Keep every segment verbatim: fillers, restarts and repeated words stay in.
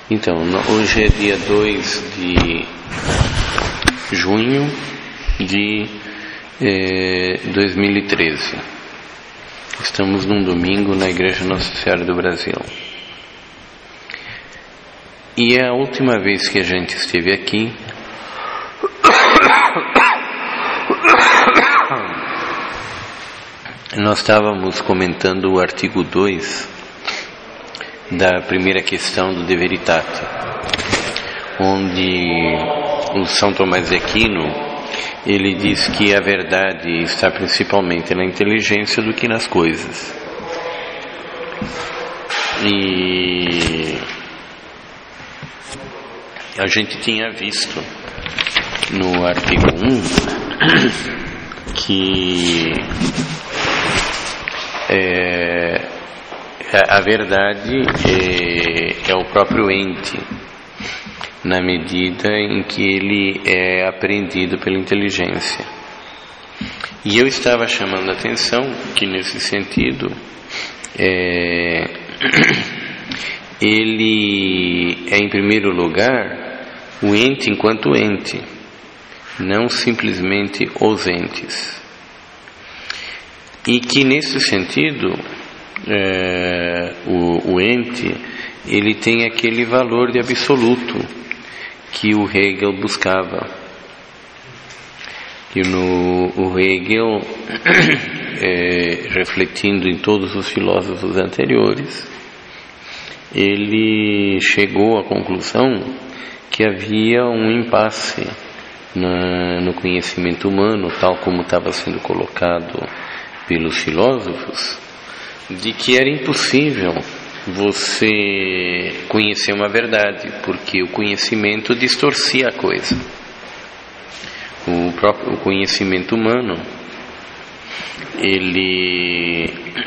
Então, hoje é dia dois de junho de eh, dois mil e treze. Estamos num domingo na Igreja Nossa Senhora do Brasil. E é a última vez que a gente esteve aqui, nós estávamos comentando o artigo dois da primeira questão do De Veritate, onde o São Tomás de Aquino ele diz que a verdade está principalmente na inteligência do que nas coisas. E a gente tinha visto no artigo um que é, a verdade é, é o próprio ente, na medida em que ele é apreendido pela inteligência. E eu estava chamando a atenção que, nesse sentido, é, ele é, em primeiro lugar, o ente enquanto ente, não simplesmente os entes. E que, nesse sentido, é, o, o ente ele tem aquele valor de absoluto que o Hegel buscava. E no, o Hegel, é, refletindo em todos os filósofos anteriores, ele chegou à conclusão que havia um impasse na, no conhecimento humano, tal como estava sendo colocado pelos filósofos, de que era impossível você conhecer uma verdade, porque o conhecimento distorcia a coisa. O próprio o conhecimento humano, ele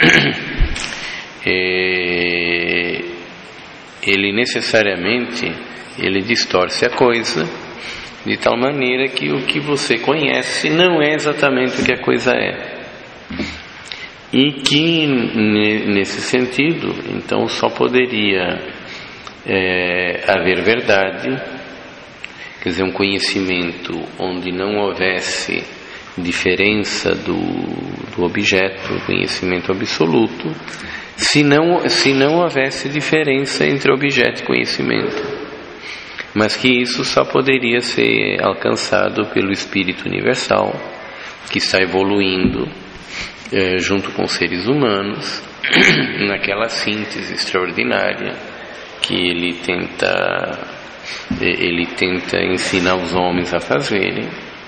é, ele necessariamente ele distorce a coisa de tal maneira que o que você conhece não é exatamente o que a coisa é. E que, nesse sentido, então só poderia é, haver verdade, quer dizer, um conhecimento onde não houvesse diferença do, do objeto, um conhecimento absoluto, se não, se não houvesse diferença entre objeto e conhecimento. Mas que isso só poderia ser alcançado pelo Espírito Universal, que está evoluindo É, junto com os seres humanos, naquela síntese extraordinária que ele tenta, ele tenta ensinar os homens a fazerem,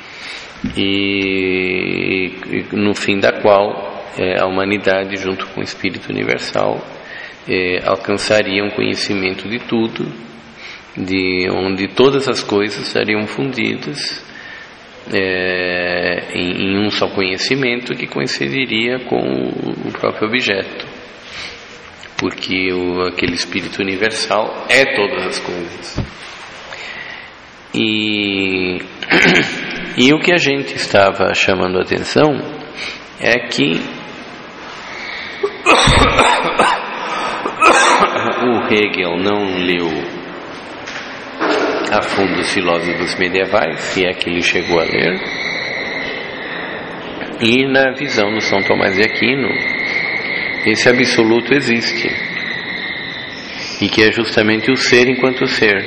e, e no fim da qual é, a humanidade, junto com o Espírito Universal, é, alcançaria um conhecimento de tudo, de onde todas as coisas estariam fundidas É, em, em um só conhecimento que coincidiria com o, o próprio objeto, porque o, aquele Espírito Universal é todas as coisas. E, e o que a gente estava chamando a atenção é que o Hegel não leu a fundo os filósofos medievais, se é que ele chegou a ler, e na visão do São Tomás de Aquino, esse absoluto existe, e que é justamente o ser enquanto ser.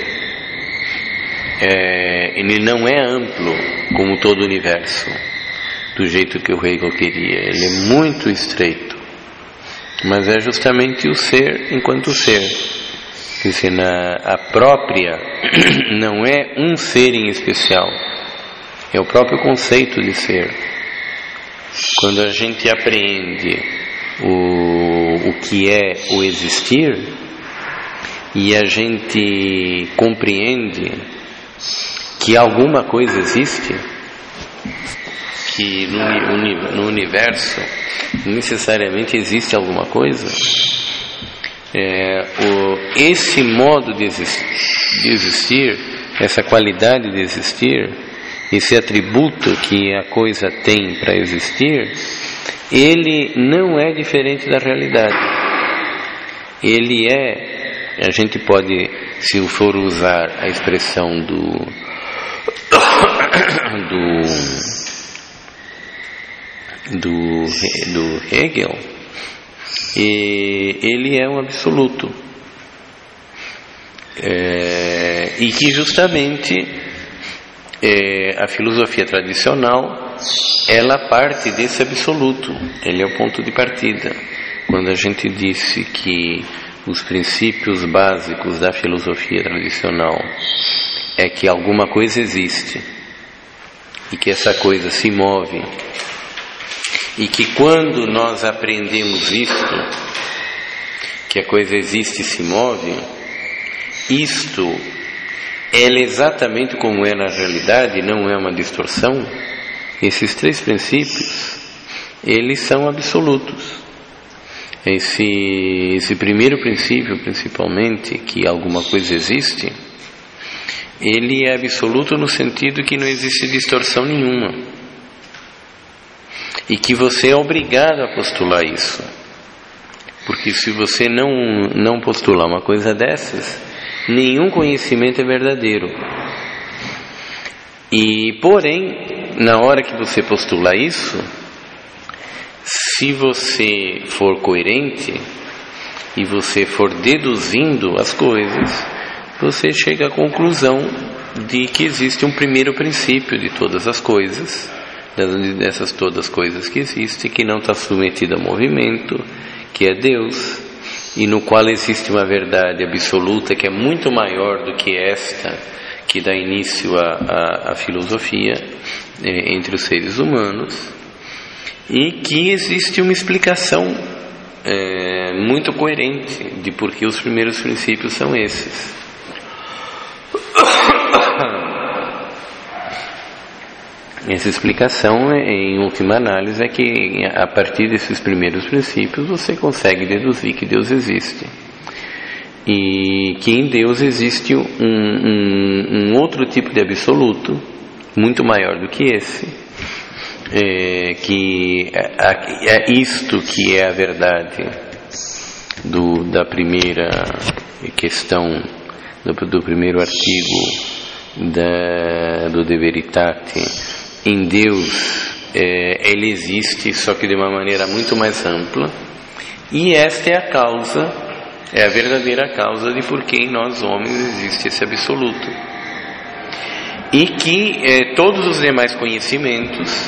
É, ele não é amplo como todo o universo, do jeito que o Hegel queria, ele é muito estreito, mas é justamente o ser enquanto ser. Quer dizer, na, a própria não é um ser em especial, é o próprio conceito de ser. Quando a gente apreende o, o que é o existir, e a gente compreende que alguma coisa existe, que no, no universo necessariamente existe alguma coisa, É, o, esse modo de existir, de existir, essa qualidade de existir, esse atributo que a coisa tem para existir, ele não é diferente da realidade. Ele é, a gente pode se eu for usar a expressão do do do, do Hegel, e ele é um absoluto, é, e que justamente é, a filosofia tradicional ela parte desse absoluto, ele é o ponto de partida. Quando a gente disse que os princípios básicos da filosofia tradicional é que alguma coisa existe e que essa coisa se move, e que quando nós aprendemos isto, que a coisa existe e se move, isto é exatamente como é na realidade, não é uma distorção. Esses três princípios, eles são absolutos. Esse, esse primeiro princípio, principalmente, que alguma coisa existe, ele é absoluto no sentido que não existe distorção nenhuma, e que você é obrigado a postular isso, porque se você não, não postular uma coisa dessas, nenhum conhecimento é verdadeiro. E porém, na hora que você postular isso, se você for coerente e você for deduzindo as coisas, você chega à conclusão de que existe um primeiro princípio de todas as coisas, dessas todas as coisas que existem, que não está submetida a movimento, que é Deus, e no qual existe uma verdade absoluta que é muito maior do que esta que dá início à, à, à filosofia eh, entre os seres humanos, e que existe uma explicação eh, muito coerente de por que os primeiros princípios são esses. Essa explicação, em última análise, é que a partir desses primeiros princípios você consegue deduzir que Deus existe, e que em Deus existe um, um, um outro tipo de absoluto muito maior do que esse, é, que é, é isto que é a verdade do, da primeira questão, do, do primeiro artigo da, do De Veritate. Em Deus, é, ele existe, só que de uma maneira muito mais ampla, e esta é a causa, é a verdadeira causa de por que em nós homens existe esse absoluto, e que é, todos os demais conhecimentos,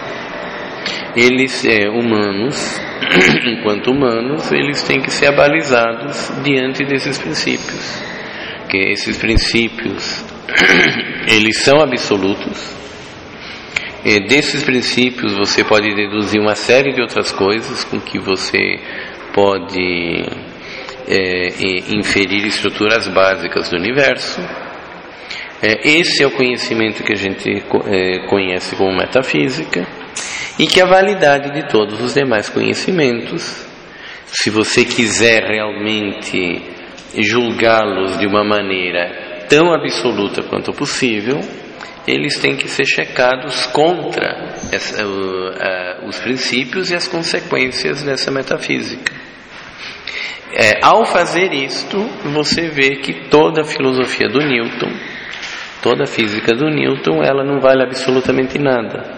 eles é, humanos, enquanto humanos, eles têm que ser abalizados diante desses princípios, que esses princípios eles são absolutos. E desses princípios você pode deduzir uma série de outras coisas com que você pode é, inferir estruturas básicas do universo. É, esse é o conhecimento que a gente é, conhece como metafísica, e que a validade de todos os demais conhecimentos, se você quiser realmente julgá-los de uma maneira tão absoluta quanto possível, eles têm que ser checados contra essa, uh, uh, os princípios e as consequências dessa metafísica. É, ao fazer isto, você vê que toda a filosofia do Newton, toda a física do Newton, ela não vale absolutamente nada.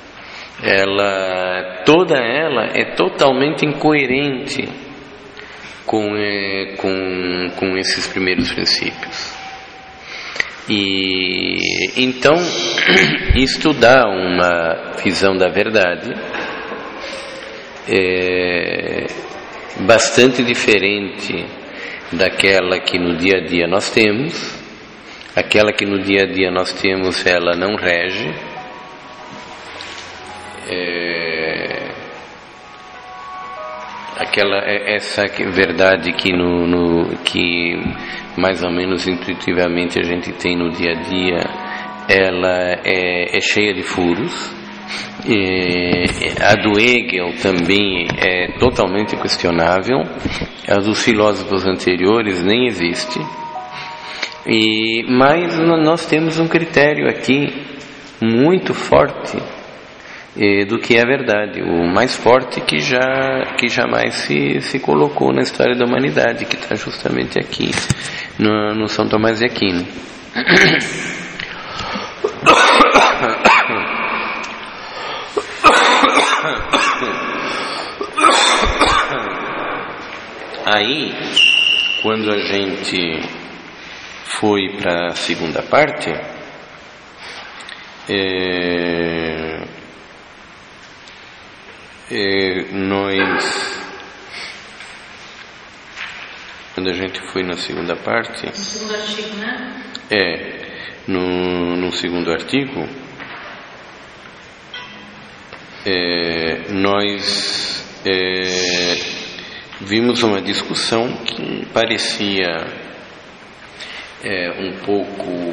Ela, toda ela é totalmente incoerente com, é, com, com esses primeiros princípios. E então isto dá uma visão da verdade é, bastante diferente daquela que no dia a dia nós temos. Aquela que no dia a dia nós temos, ela não rege, é, aquela essa verdade que no, no que mais ou menos intuitivamente a gente tem no dia a dia, ela é, é cheia de furos. E a do Hegel também é totalmente questionável, a dos filósofos anteriores nem existe. E, mas nós temos um critério aqui muito forte eh, do que a verdade, o mais forte que já que jamais se, se colocou na história da humanidade, que está justamente aqui no, no São Tomás de Aquino. Aí, quando a gente foi para a segunda parte, é, é, nós, quando a gente foi na segunda parte, no segundo artigo, né? É, no, no segundo artigo, é, nós é, vimos uma discussão que parecia é, um pouco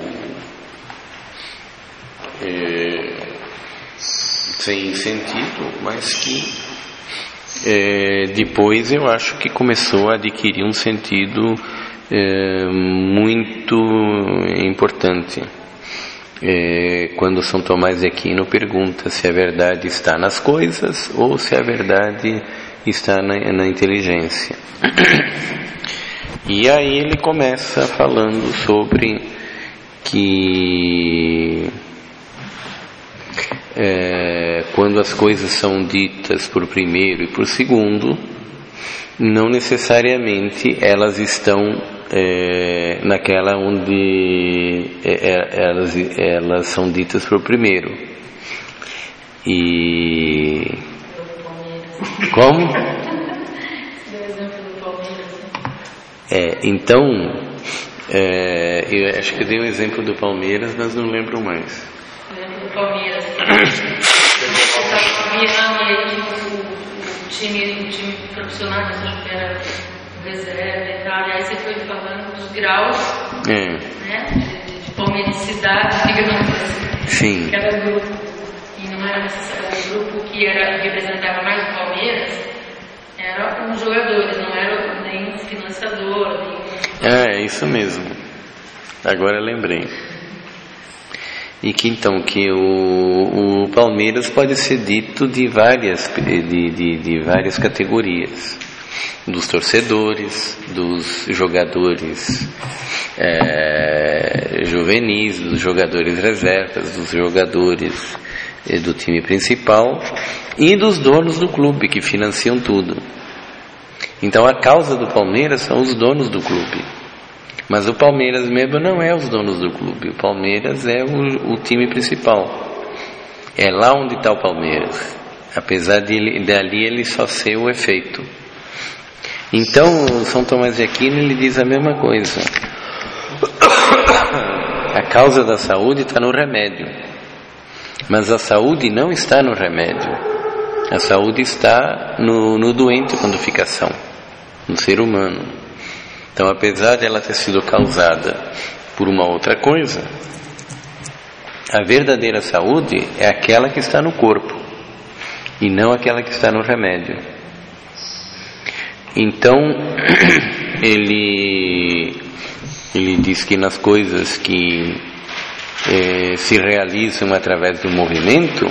é, sem sentido, mas que é, depois eu acho que começou a adquirir um sentido é, muito importante. É, quando São Tomás de Aquino pergunta se a verdade está nas coisas ou se a verdade está na, na inteligência. E aí ele começa falando sobre que é, quando as coisas são ditas por primeiro e por segundo, não necessariamente elas estão é, naquela onde é, elas, elas são ditas por primeiro. E como? É, então, é, eu acho que eu dei um exemplo do Palmeiras, mas não lembro mais. O exemplo do Palmeiras. O time, o time profissional, acho que era reserva e tal, e aí você foi falando dos graus, é. né, de, de palmeiricidade, digamos assim. Sim. Cada grupo. E não era necessariamente o grupo que era, representava mais o Palmeiras, eram os jogadores, não era nem o financiador. Nem... É, é isso mesmo. Agora eu lembrei. E que então que o, o Palmeiras pode ser dito de várias, de, de, de várias categorias. Dos torcedores, dos jogadores é, juvenis, dos jogadores reservas, dos jogadores do time principal e dos donos do clube que financiam tudo. Então a causa do Palmeiras são os donos do clube, mas o Palmeiras mesmo não é os donos do clube. O Palmeiras é o, o time principal, é lá onde está o Palmeiras, apesar de dali ele só ser o efeito. Então São Tomás de Aquino ele diz a mesma coisa. A causa da saúde está no remédio, mas a saúde não está no remédio. A saúde está no, no doente quando fica são, no ser humano. Então, apesar de ela ter sido causada por uma outra coisa, a verdadeira saúde é aquela que está no corpo e não aquela que está no remédio. Então, ele, ele diz que nas coisas que eh, se realizam através do movimento,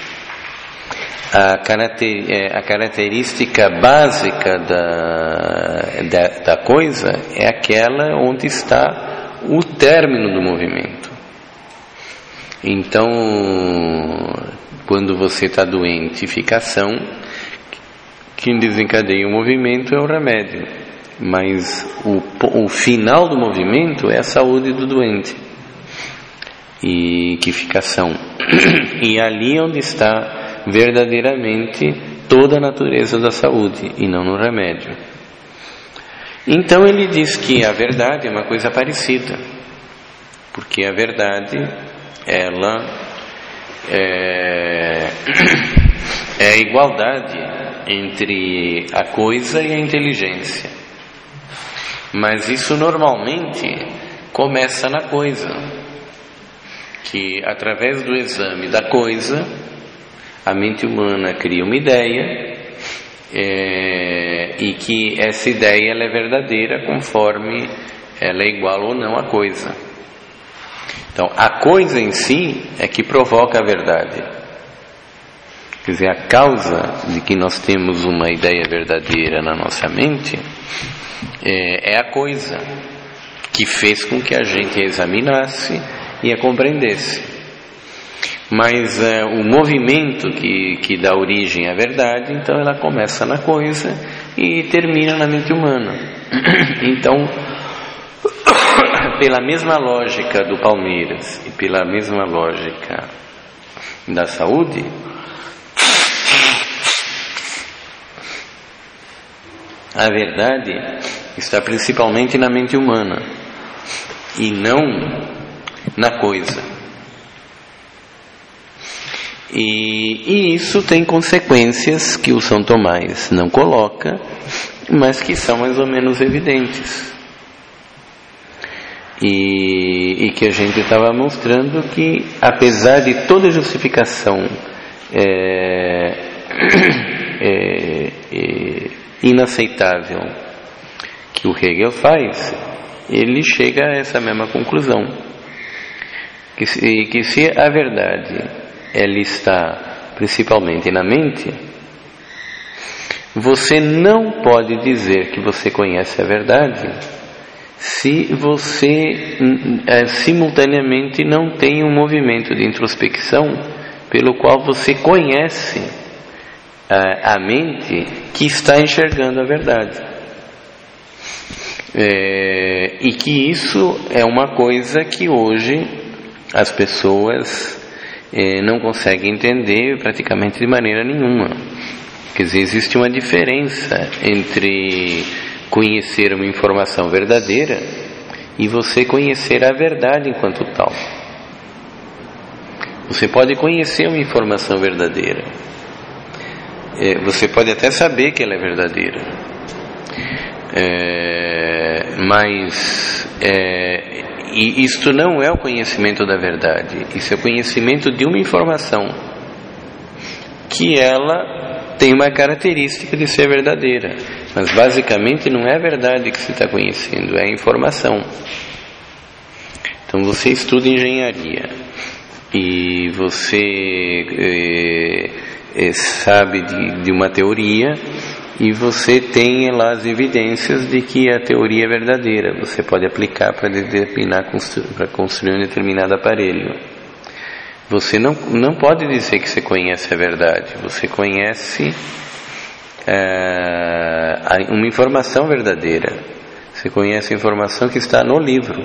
a, caracter, eh, a característica básica da, da, da coisa é aquela onde está o término do movimento. Então, quando você está doente e fica são, quem desencadeia o movimento é o remédio, mas o, o final do movimento é a saúde do doente e que fica são. E ali onde está verdadeiramente toda a natureza da saúde e não no remédio. Então ele diz que a verdade é uma coisa parecida, porque a verdade ela é, é a igualdade entre a coisa e a inteligência, mas isso normalmente começa na coisa, que através do exame da coisa a mente humana cria uma ideia é, e que essa ideia ela é verdadeira conforme ela é igual ou não à coisa. Então a coisa em si é que provoca a verdade. Quer dizer, a causa de que nós temos uma ideia verdadeira na nossa mente é, é a coisa que fez com que a gente a examinasse e a compreendesse. Mas é, o movimento que, que dá origem à verdade, então ela começa na coisa e termina na mente humana. Então, pela mesma lógica do Palmeiras e pela mesma lógica da saúde, a verdade está principalmente na mente humana e não na coisa. E, e isso tem consequências que o São Tomás não coloca, mas que são mais ou menos evidentes. E, e que a gente estava mostrando que, apesar de toda justificação é, é, é, inaceitável que o Hegel faz, ele chega a essa mesma conclusão, que, que se a verdade ela está principalmente na mente, você não pode dizer que você conhece a verdade se você é, simultaneamente não tem um movimento de introspecção pelo qual você conhece é, a mente que está enxergando a verdade. É, e que isso é uma coisa que hoje as pessoas é, não conseguem entender praticamente de maneira nenhuma. Quer dizer, existe uma diferença entre conhecer uma informação verdadeira e você conhecer a verdade enquanto tal. Você pode conhecer uma informação verdadeira, é, você pode até saber que ela é verdadeira, é, mas é, e isto não é o conhecimento da verdade, isso é o conhecimento de uma informação que ela tem uma característica de ser verdadeira, mas basicamente não é a verdade que você está conhecendo, é a informação. Então você estuda engenharia e você é, é, sabe de, de uma teoria e você tem lá as evidências de que a teoria é verdadeira, você pode aplicar para determinar, para construir um determinado aparelho. Você não, não pode dizer que você conhece a verdade, você conhece é, uma informação verdadeira, você conhece a informação que está no livro.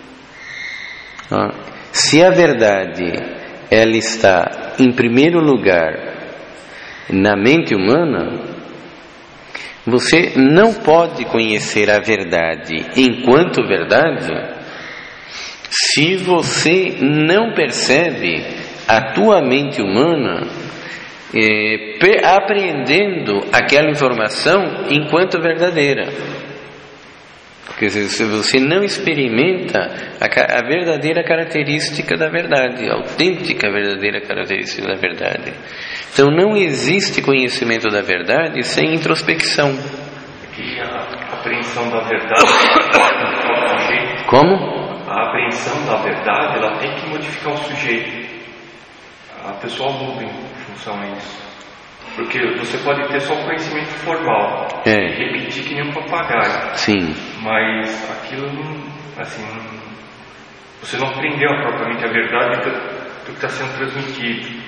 Se a verdade ela está em primeiro lugar na mente humana, você não pode conhecer a verdade enquanto verdade se você não percebe a tua mente humana é, apreendendo aquela informação enquanto verdadeira. Quer dizer, se você não experimenta a, a verdadeira característica da verdade, a autêntica verdadeira característica da verdade. Então não existe conhecimento da verdade sem introspecção. E a apreensão da verdade Como? A apreensão da verdade, ela tem que modificar o sujeito. A pessoa muda em função a isso. Porque você pode ter só o conhecimento formal, é. repetir que nem um papagaio. Sim. Mas aquilo não, assim, não, você não aprendeu propriamente a verdade do, do que está sendo transmitido.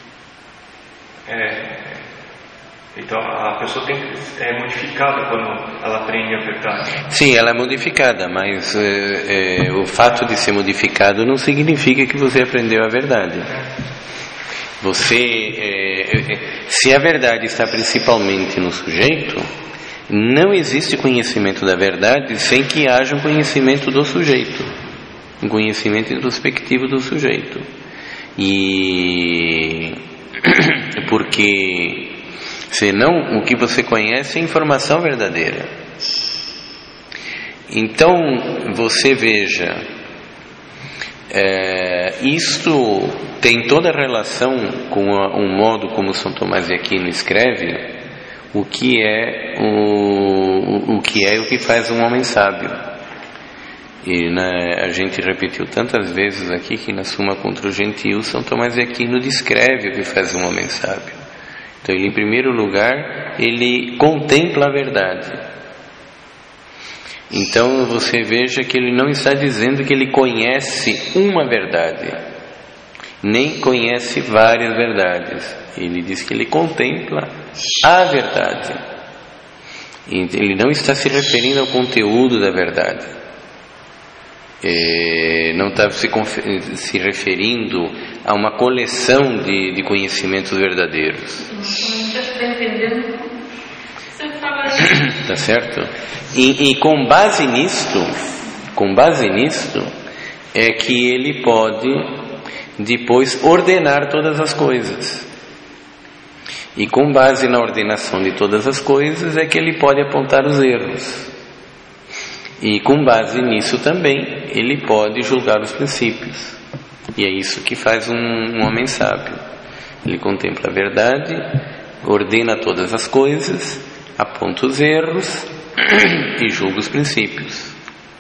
É, então a pessoa tem, é modificada quando ela aprende a verdade. Sim, ela é modificada, mas é, é, o fato de ser modificado não significa que você aprendeu a verdade. Você, é, se a verdade está principalmente no sujeito, não existe conhecimento da verdade sem que haja um conhecimento do sujeito, um conhecimento introspectivo do sujeito. E porque senão o que você conhece é informação verdadeira. Então você veja, é, isto tem toda a relação com a, um modo como São Tomás de Aquino escreve o que é o, o que é o que faz um homem sábio. E na, a gente repetiu tantas vezes aqui que na Suma contra o Gentil, São Tomás de Aquino descreve o que faz um homem sábio. Então, ele, em primeiro lugar, ele contempla a verdade. Então, você veja que ele não está dizendo que ele conhece uma verdade, nem conhece várias verdades. Ele diz que ele contempla a verdade. Ele não está se referindo ao conteúdo da verdade. É, não está se, se referindo a uma coleção de, de conhecimentos verdadeiros. Tá certo? E, e com base nisto, com base nisto, é que ele pode depois ordenar todas as coisas. E com base na ordenação de todas as coisas é que ele pode apontar os erros. E com base nisso também ele pode julgar os princípios. E é isso que faz um, um homem sábio. Ele contempla a verdade, ordena todas as coisas, aponta os erros e julga os princípios.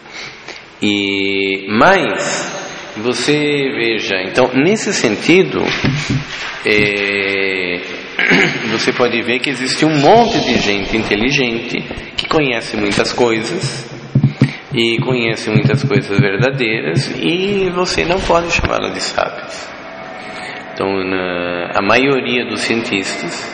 E mais, você veja, então nesse sentido, é, você pode ver que existe um monte de gente inteligente que conhece muitas coisas e conhece muitas coisas verdadeiras, e você não pode chamá-la de sábios. Então, na, a maioria dos cientistas,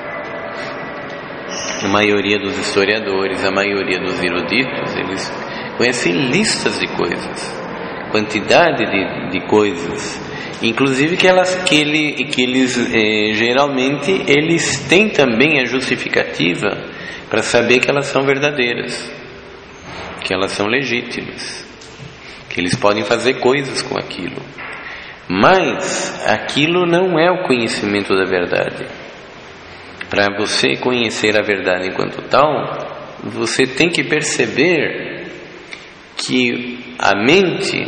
a maioria dos historiadores, a maioria dos eruditos, eles conhecem listas de coisas, quantidade de, de coisas, inclusive que, elas, que, ele, que eles, eh, geralmente, eles têm também a justificativa para saber que elas são verdadeiras, que elas são legítimas, que eles podem fazer coisas com aquilo. Mas aquilo não é o conhecimento da verdade. Para você conhecer a verdade enquanto tal, você tem que perceber que a mente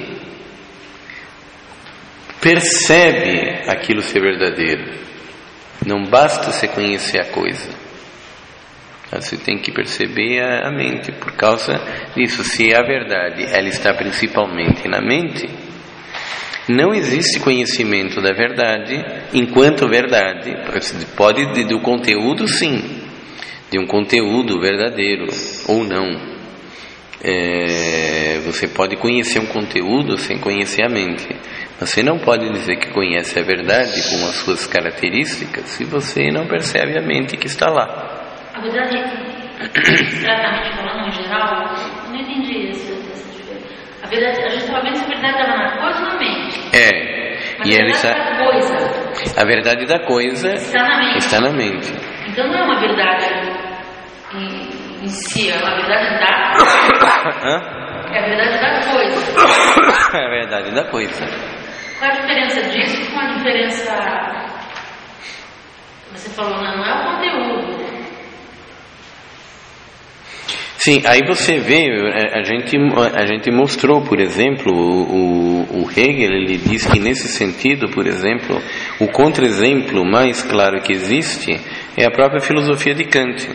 percebe aquilo ser verdadeiro. Não basta você conhecer a coisa. Você tem que perceber a mente. Por causa disso, se a verdade ela está principalmente na mente, não existe conhecimento da verdade enquanto verdade. Pode do conteúdo, sim, de um conteúdo verdadeiro ou não. É, você pode conhecer um conteúdo sem conhecer a mente. Você não pode dizer que conhece a verdade com as suas características se você não percebe a mente que está lá. A verdade, exatamente falando em geral, eu não entendi essa diferença. A verdade, a gente estava vendo se a verdade estava na coisa ou na mente. É. Mas E a ele verdade está... da coisa. A verdade da coisa está na mente. Está na mente. Então não é uma verdade em, em si, é uma verdade da Hã? É a verdade da coisa. É a verdade da coisa. Qual a diferença disso com a diferença... Você falou, não, não é o conteúdo. Sim, aí você vê, a gente, a gente mostrou, por exemplo, o, o Hegel, ele diz que nesse sentido, por exemplo, o contra-exemplo mais claro que existe é a própria filosofia de Kant,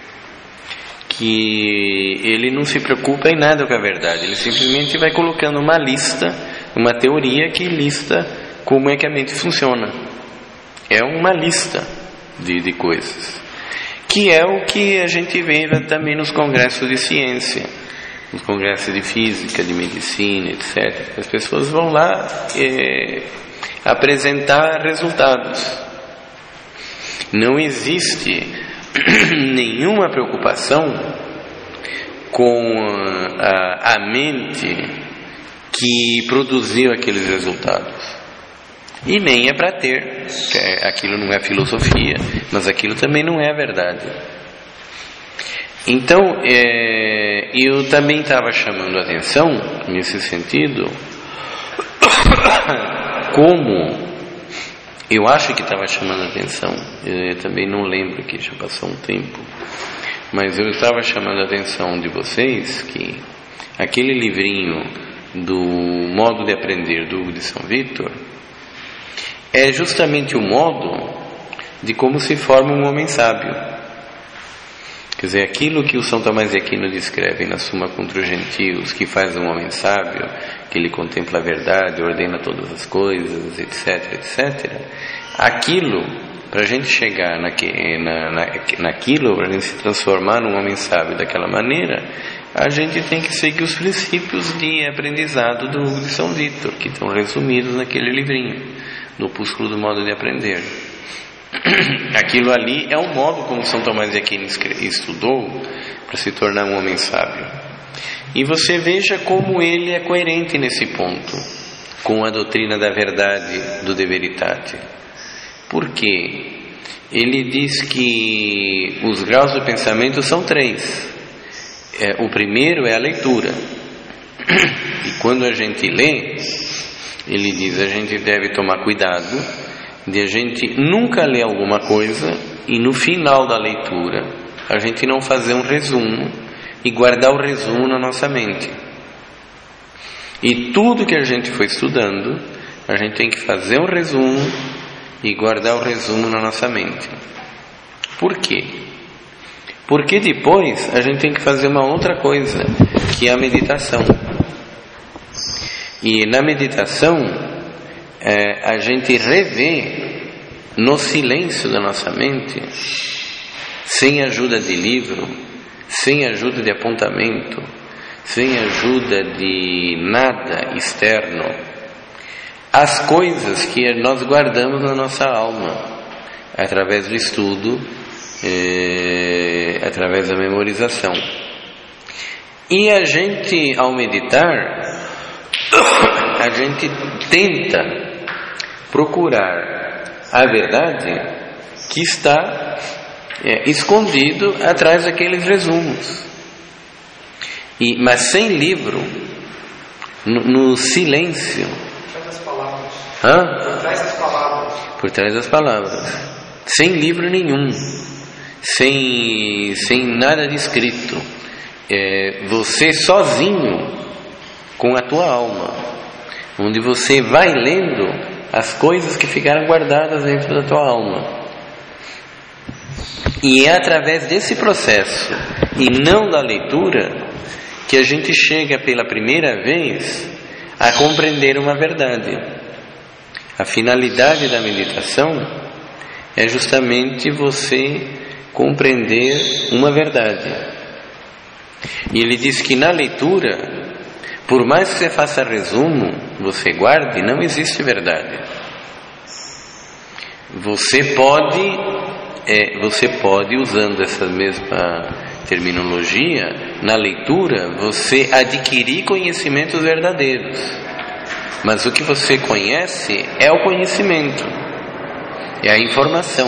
que ele não se preocupa em nada com a verdade, ele simplesmente vai colocando uma lista, uma teoria que lista como é que a mente funciona. É uma lista de, de coisas. Que é o que a gente vê também nos congressos de ciência, nos congressos de física, de medicina, etcétera. As pessoas vão lá é, apresentar resultados. Não existe nenhuma preocupação com a, a mente que produziu aqueles resultados. E nem é para ter, aquilo não é filosofia, mas aquilo também não é a verdade. Então, é, eu também estava chamando a atenção, nesse sentido, como, eu acho que estava chamando a atenção, eu também não lembro que já passou um tempo, mas eu estava chamando a atenção de vocês que aquele livrinho do Modo de Aprender do Hugo de São Vítor, é justamente o modo de como se forma um homem sábio. Quer dizer, aquilo que o São Tomás de Aquino descreve na Suma contra os Gentios, que faz um homem sábio, que ele contempla a verdade, ordena todas as coisas, etc, etcétera. Aquilo para a gente chegar naque, na, na, naquilo, para a gente se transformar num homem sábio daquela maneira, a gente tem que seguir os princípios de aprendizado do Hugo de São Vítor, que estão resumidos naquele livrinho, no Opúsculo do Modo de Aprender. Aquilo ali é o modo como São Tomás de Aquino estudou para se tornar um homem sábio. E você veja como ele é coerente nesse ponto com a doutrina da verdade do De Veritate. Por quê? Ele diz que os graus do pensamento são três. É, o primeiro é a leitura. E quando a gente lê, ele diz, a gente deve tomar cuidado de a gente nunca ler alguma coisa e no final da leitura a gente não fazer um resumo e guardar o resumo na nossa mente. E tudo que a gente foi estudando, a gente tem que fazer um resumo e guardar o resumo na nossa mente. Por quê? Porque depois a gente tem que fazer uma outra coisa, que é a meditação. E na meditação é, a gente revê no silêncio da nossa mente, sem ajuda de livro, sem ajuda de apontamento, sem ajuda de nada externo, as coisas que nós guardamos na nossa alma, através do estudo, é, através da memorização. E a gente, ao meditar, a gente tenta procurar a verdade que está é, escondido atrás daqueles resumos. E, mas sem livro, no, no silêncio. Por trás das palavras. Hã? Por trás das palavras. Por trás das palavras. Sem livro nenhum. Sem, sem nada de escrito. É, você sozinho com a tua alma, onde você vai lendo as coisas que ficaram guardadas dentro da tua alma. E é através desse processo e não da leitura que a gente chega pela primeira vez a compreender uma verdade. A finalidade da meditação é justamente você compreender uma verdade. E ele diz que na leitura, por mais que você faça resumo, você guarde, não existe verdade. Você pode, é, você pode, usando essa mesma terminologia, na leitura, você adquirir conhecimentos verdadeiros. Mas o que você conhece é o conhecimento, é a informação.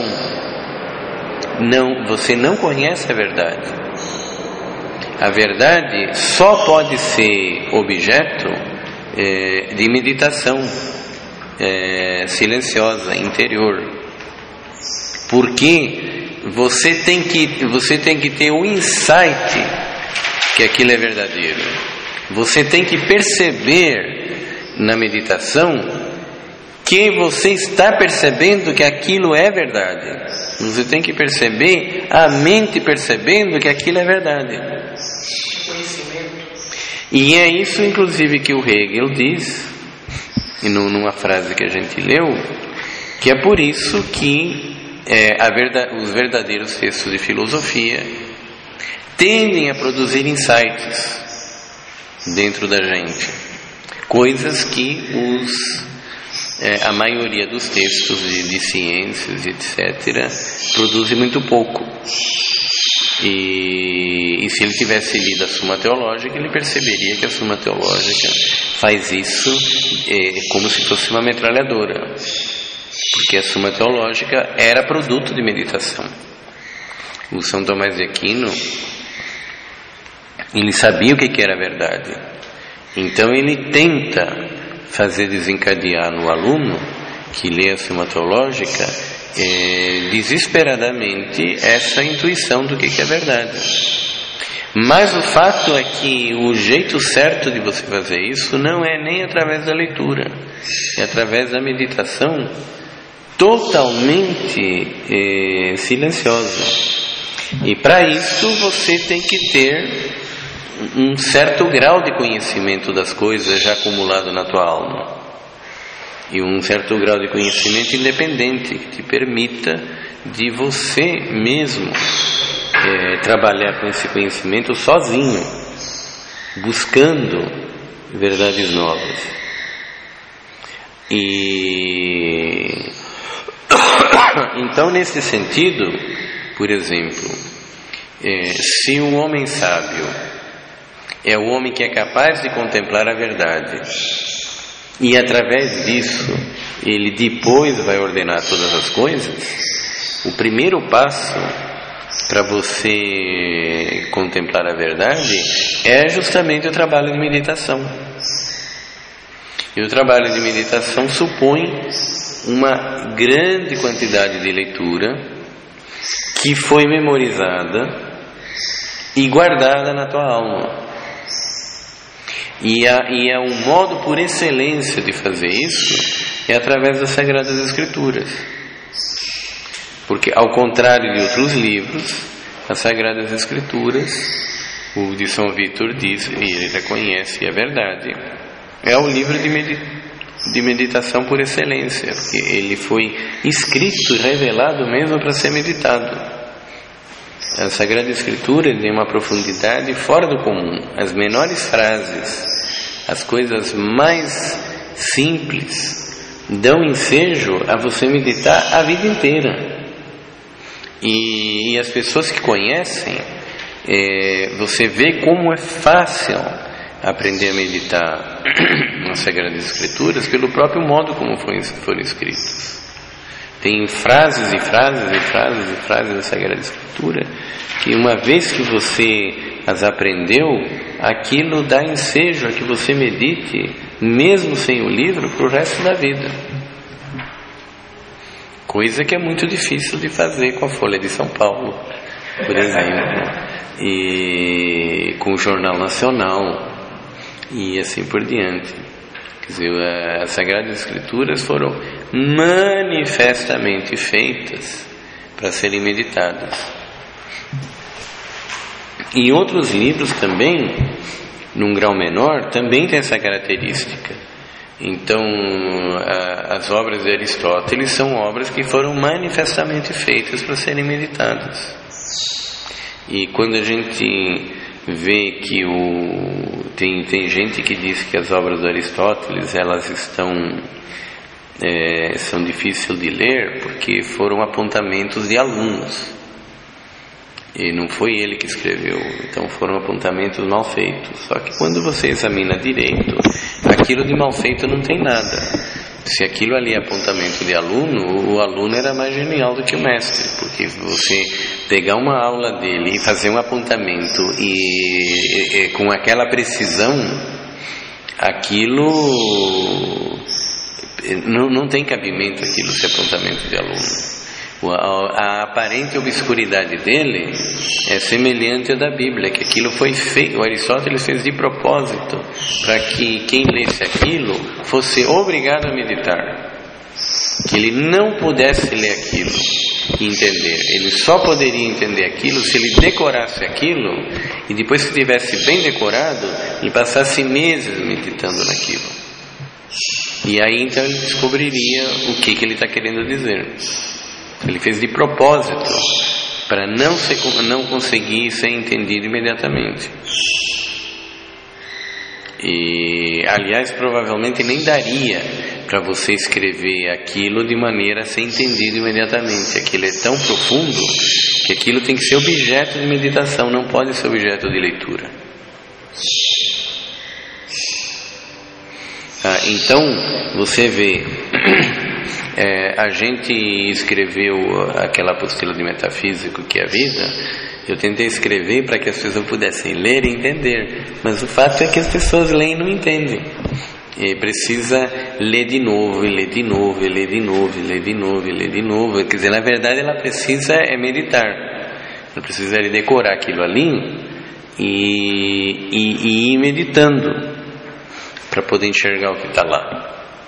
Não, você não conhece a verdade. A verdade só pode ser objeto é, de meditação é, silenciosa, interior. Porque você tem que, você tem que ter o insight que aquilo é verdadeiro. Você tem que perceber na meditação que você está percebendo que aquilo é verdade. Você tem que perceber a mente percebendo que aquilo é verdade. E é isso, inclusive, que o Hegel diz, e numa frase que a gente leu, que é por isso que é, a verdade, os verdadeiros textos de filosofia tendem a produzir insights dentro da gente, coisas que os, é, a maioria dos textos de, de ciências, etcétera, produzem muito pouco. E, e se ele tivesse lido a Suma Teológica, ele perceberia que a Suma Teológica faz isso é, como se fosse uma metralhadora, porque a Suma Teológica era produto de meditação. O São Tomás de Aquino, ele sabia o que era a verdade, então ele tenta fazer desencadear no aluno que lê a Suma Teológica É, desesperadamente essa intuição do que, que é verdade. Mas o fato é que o jeito certo de você fazer isso não é nem através da leitura, é através da meditação totalmente é, silenciosa. E para isso você tem que ter um certo grau de conhecimento das coisas já acumulado na tua alma. e um certo grau de conhecimento independente que te permita de você mesmo é, trabalhar com esse conhecimento sozinho, buscando verdades novas. E então, nesse sentido, por exemplo, é, se o homem sábio é o homem que é capaz de contemplar a verdade, e através disso ele depois vai ordenar todas as coisas, o primeiro passo para você contemplar a verdade é justamente o trabalho de meditação. E o trabalho de meditação supõe uma grande quantidade de leitura que foi memorizada e guardada na tua alma. E, a, e é um modo por excelência de fazer isso é através das Sagradas Escrituras. Porque, ao contrário de outros livros, as Sagradas Escrituras, o de São Vítor diz, e ele reconhece, e é verdade, é o livro de, medita- de meditação por excelência, porque ele foi escrito e revelado mesmo para ser meditado. A Sagrada Escritura tem uma profundidade fora do comum. As menores frases, as coisas mais simples, dão ensejo a você meditar a vida inteira. E, e as pessoas que conhecem, é, você vê como é fácil aprender a meditar nas Sagradas Escrituras pelo próprio modo como foram escritos. Tem frases e frases e frases e frases da Sagrada Escritura que, uma vez que você as aprendeu, aquilo dá ensejo a que você medite, mesmo sem o livro, para o resto da vida. Coisa que é muito difícil de fazer com a Folha de São Paulo, por exemplo, e com o Jornal Nacional, e assim por diante. Quer dizer, as Sagradas Escrituras foram manifestamente feitas para serem meditadas. E outros livros também, num grau menor, também tem essa característica. Então, a, as obras de Aristóteles são obras que foram manifestamente feitas para serem meditadas. E quando a gente vê que o, tem, tem gente que diz que as obras de Aristóteles elas estão é, são difíceis de ler porque foram apontamentos de alunos. E não foi ele que escreveu, então foram apontamentos mal feitos. Só que quando você examina direito, aquilo de mal feito não tem nada. Se aquilo ali é apontamento de aluno, o aluno era mais genial do que o mestre, porque você pegar uma aula dele e fazer um apontamento e, e, e com aquela precisão, aquilo não, não tem cabimento, aquilo ser apontamento de aluno. A aparente obscuridade dele é semelhante à da Bíblia, que aquilo foi feito, o Aristóteles fez de propósito para que quem lesse aquilo fosse obrigado a meditar, que ele não pudesse ler aquilo e entender. Ele só poderia entender aquilo se ele decorasse aquilo e depois que tivesse bem decorado, ele passasse meses meditando naquilo. E aí então ele descobriria o que, que ele está querendo dizer. Ele fez de propósito para não, ser, não conseguir ser entendido imediatamente. E, aliás, provavelmente nem daria para você escrever aquilo de maneira a ser entendido imediatamente. Aquilo é tão profundo que aquilo tem que ser objeto de meditação, não pode ser objeto de leitura. Ah, então, você vê... É, a gente escreveu aquela apostila de metafísico que é a vida. Eu tentei escrever para que as pessoas pudessem ler e entender, mas o fato é que as pessoas leem e não entendem. E precisa ler de novo, e ler de novo, e ler de novo, e ler de novo, e ler de novo. Quer dizer, na verdade ela precisa é meditar. Ela precisa é decorar aquilo ali e, e, e ir meditando para poder enxergar o que está lá.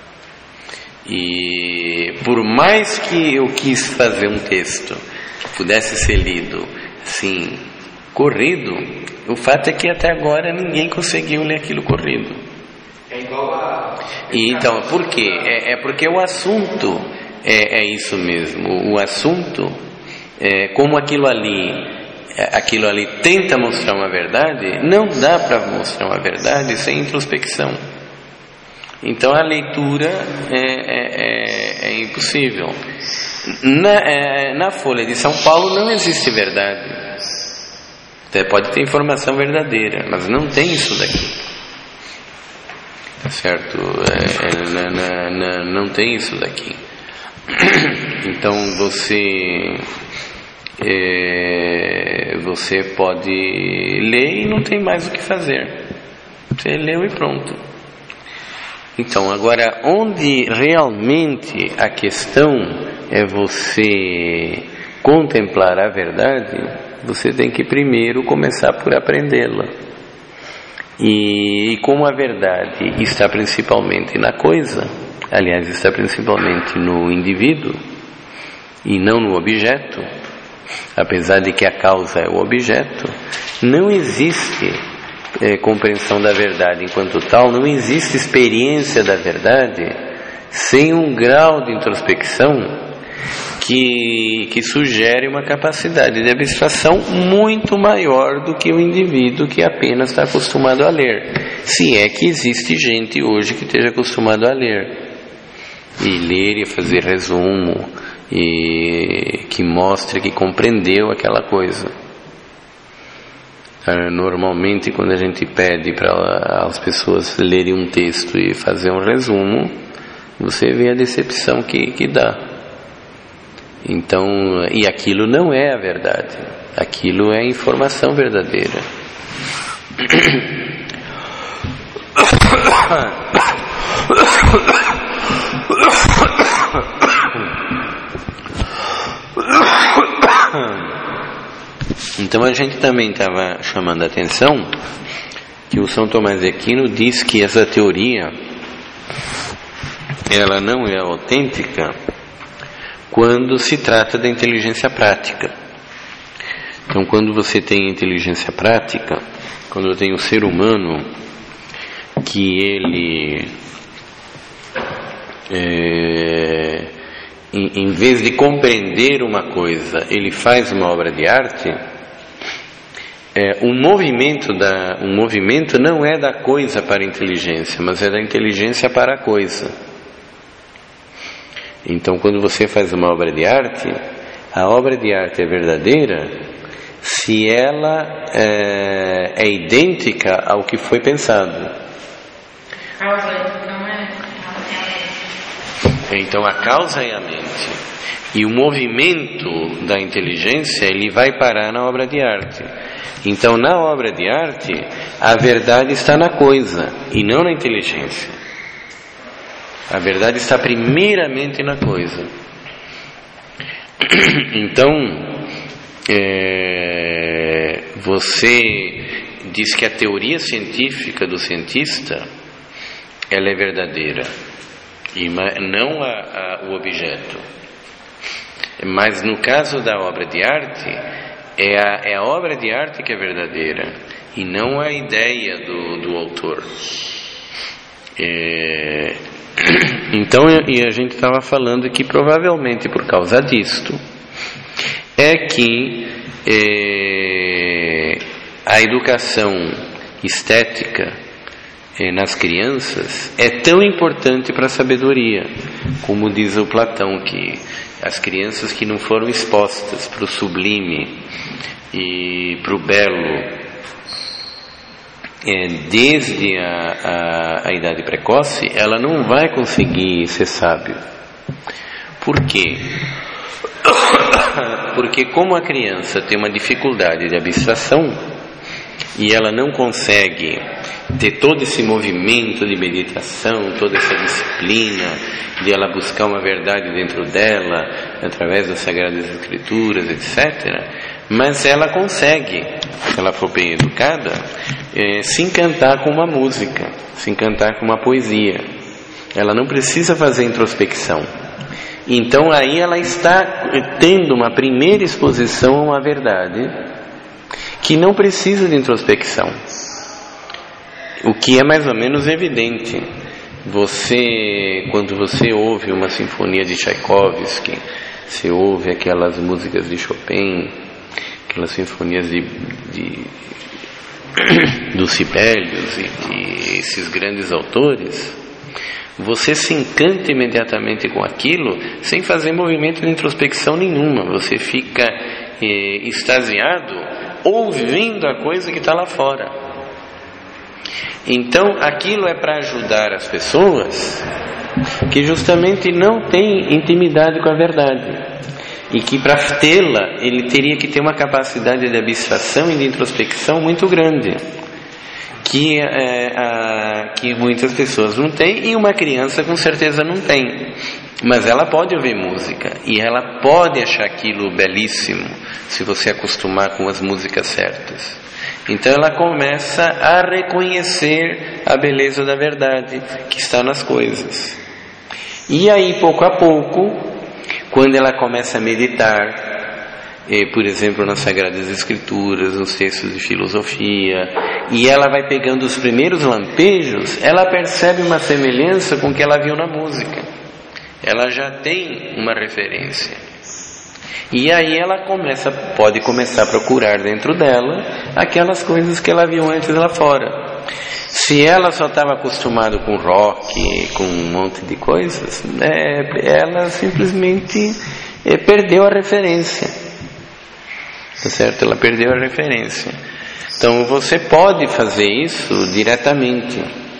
E por mais que eu quis fazer um texto que pudesse ser lido assim, corrido, o fato é que até agora ninguém conseguiu ler aquilo corrido. É igual a E então, por quê? É, é porque o assunto é, é isso mesmo. O assunto, é, como aquilo ali, aquilo ali tenta mostrar uma verdade, não dá para mostrar uma verdade sem introspecção. Então a leitura é, é, é, é impossível. Na, é, na Folha de São Paulo não existe verdade. Pode ter informação verdadeira, mas não tem isso daqui. Tá certo? É, é, na, na, na, não tem isso daqui. Então você é, você pode ler e não tem mais o que fazer. Você leu e pronto. Então, agora, onde realmente a questão é você contemplar a verdade, você tem que primeiro começar por aprendê-la. E como a verdade está principalmente na coisa, aliás, está principalmente no indivíduo e não no objeto, apesar de que a causa é o objeto, não existe é, compreensão da verdade enquanto tal, não existe experiência da verdade sem um grau de introspecção Que, que sugere uma capacidade de abstração muito maior do que o indivíduo que apenas está acostumado a ler, se é que existe gente hoje que esteja acostumado a ler e ler e fazer resumo e que mostre que compreendeu aquela coisa. Normalmente, quando a gente pede para as pessoas lerem um texto e fazer um resumo, você vê a decepção que, que dá. Então, e aquilo não é a verdade, aquilo é a informação verdadeira. Então a gente também estava chamando a atenção que o São Tomás de Aquino diz que essa teoria ela não é autêntica quando se trata da inteligência prática. Então, quando você tem inteligência prática, quando tem o ser humano que ele, é, em, em vez de compreender uma coisa, ele faz uma obra de arte, é, um movimento da, um movimento não é da coisa para a inteligência, mas é da inteligência para a coisa. Então, quando você faz uma obra de arte, a obra de arte é verdadeira se ela é, é idêntica ao que foi pensado. Então, a causa é a mente. E o movimento da inteligência, ele vai parar na obra de arte. Então, na obra de arte, a verdade está na coisa e não na inteligência. A verdade está primeiramente na coisa. Então, é, você diz que a teoria científica do cientista ela é verdadeira e não a, a, o objeto. Mas no caso da obra de arte, é a, é a obra de arte que é verdadeira e não a ideia do, do autor. É, Então, e a gente estava falando que provavelmente por causa disto é que é, a educação estética é, nas crianças é tão importante para a sabedoria, como diz o Platão, que as crianças que não foram expostas para o sublime e para o belo É, desde a, a, a idade precoce, ela não vai conseguir ser sábio. Por quê? Porque como a criança tem uma dificuldade de abstração e ela não consegue ter todo esse movimento de meditação, toda essa disciplina de ela buscar uma verdade dentro dela através das Sagradas Escrituras, etcétera, mas ela consegue, se ela for bem educada, é, se encantar com uma música, se encantar com uma poesia. Ela não precisa fazer introspecção. Então aí ela está tendo uma primeira exposição a uma verdade que não precisa de introspecção, o que é mais ou menos evidente. Você, quando você ouve uma sinfonia de Tchaikovsky, você ouve aquelas músicas de Chopin, aquelas sinfonias de, de dos Sibelius e de esses grandes autores, você se encanta imediatamente com aquilo sem fazer movimento de introspecção nenhuma. Você fica eh, extasiado ouvindo a coisa que está lá fora. Então aquilo é para ajudar as pessoas que justamente não têm intimidade com a verdade, e que para tê-la ele teria que ter uma capacidade de abstração e de introspecção muito grande, que, é, a, que muitas pessoas não têm, e uma criança com certeza não tem. Mas ela pode ouvir música, e ela pode achar aquilo belíssimo, se você acostumar com as músicas certas. Então ela começa a reconhecer a beleza da verdade que está nas coisas. E aí, pouco a pouco, quando ela começa a meditar, eh, por exemplo, nas Sagradas Escrituras, nos textos de filosofia, e ela vai pegando os primeiros lampejos, ela percebe uma semelhança com o que ela viu na música. Ela já tem uma referência. E aí ela começa, pode começar a procurar dentro dela aquelas coisas que ela viu antes lá fora. Se ela só estava acostumada com rock, com um monte de coisas, é, ela simplesmente é, perdeu a referência. Tá certo? Ela perdeu a referência. Então você pode fazer isso diretamente,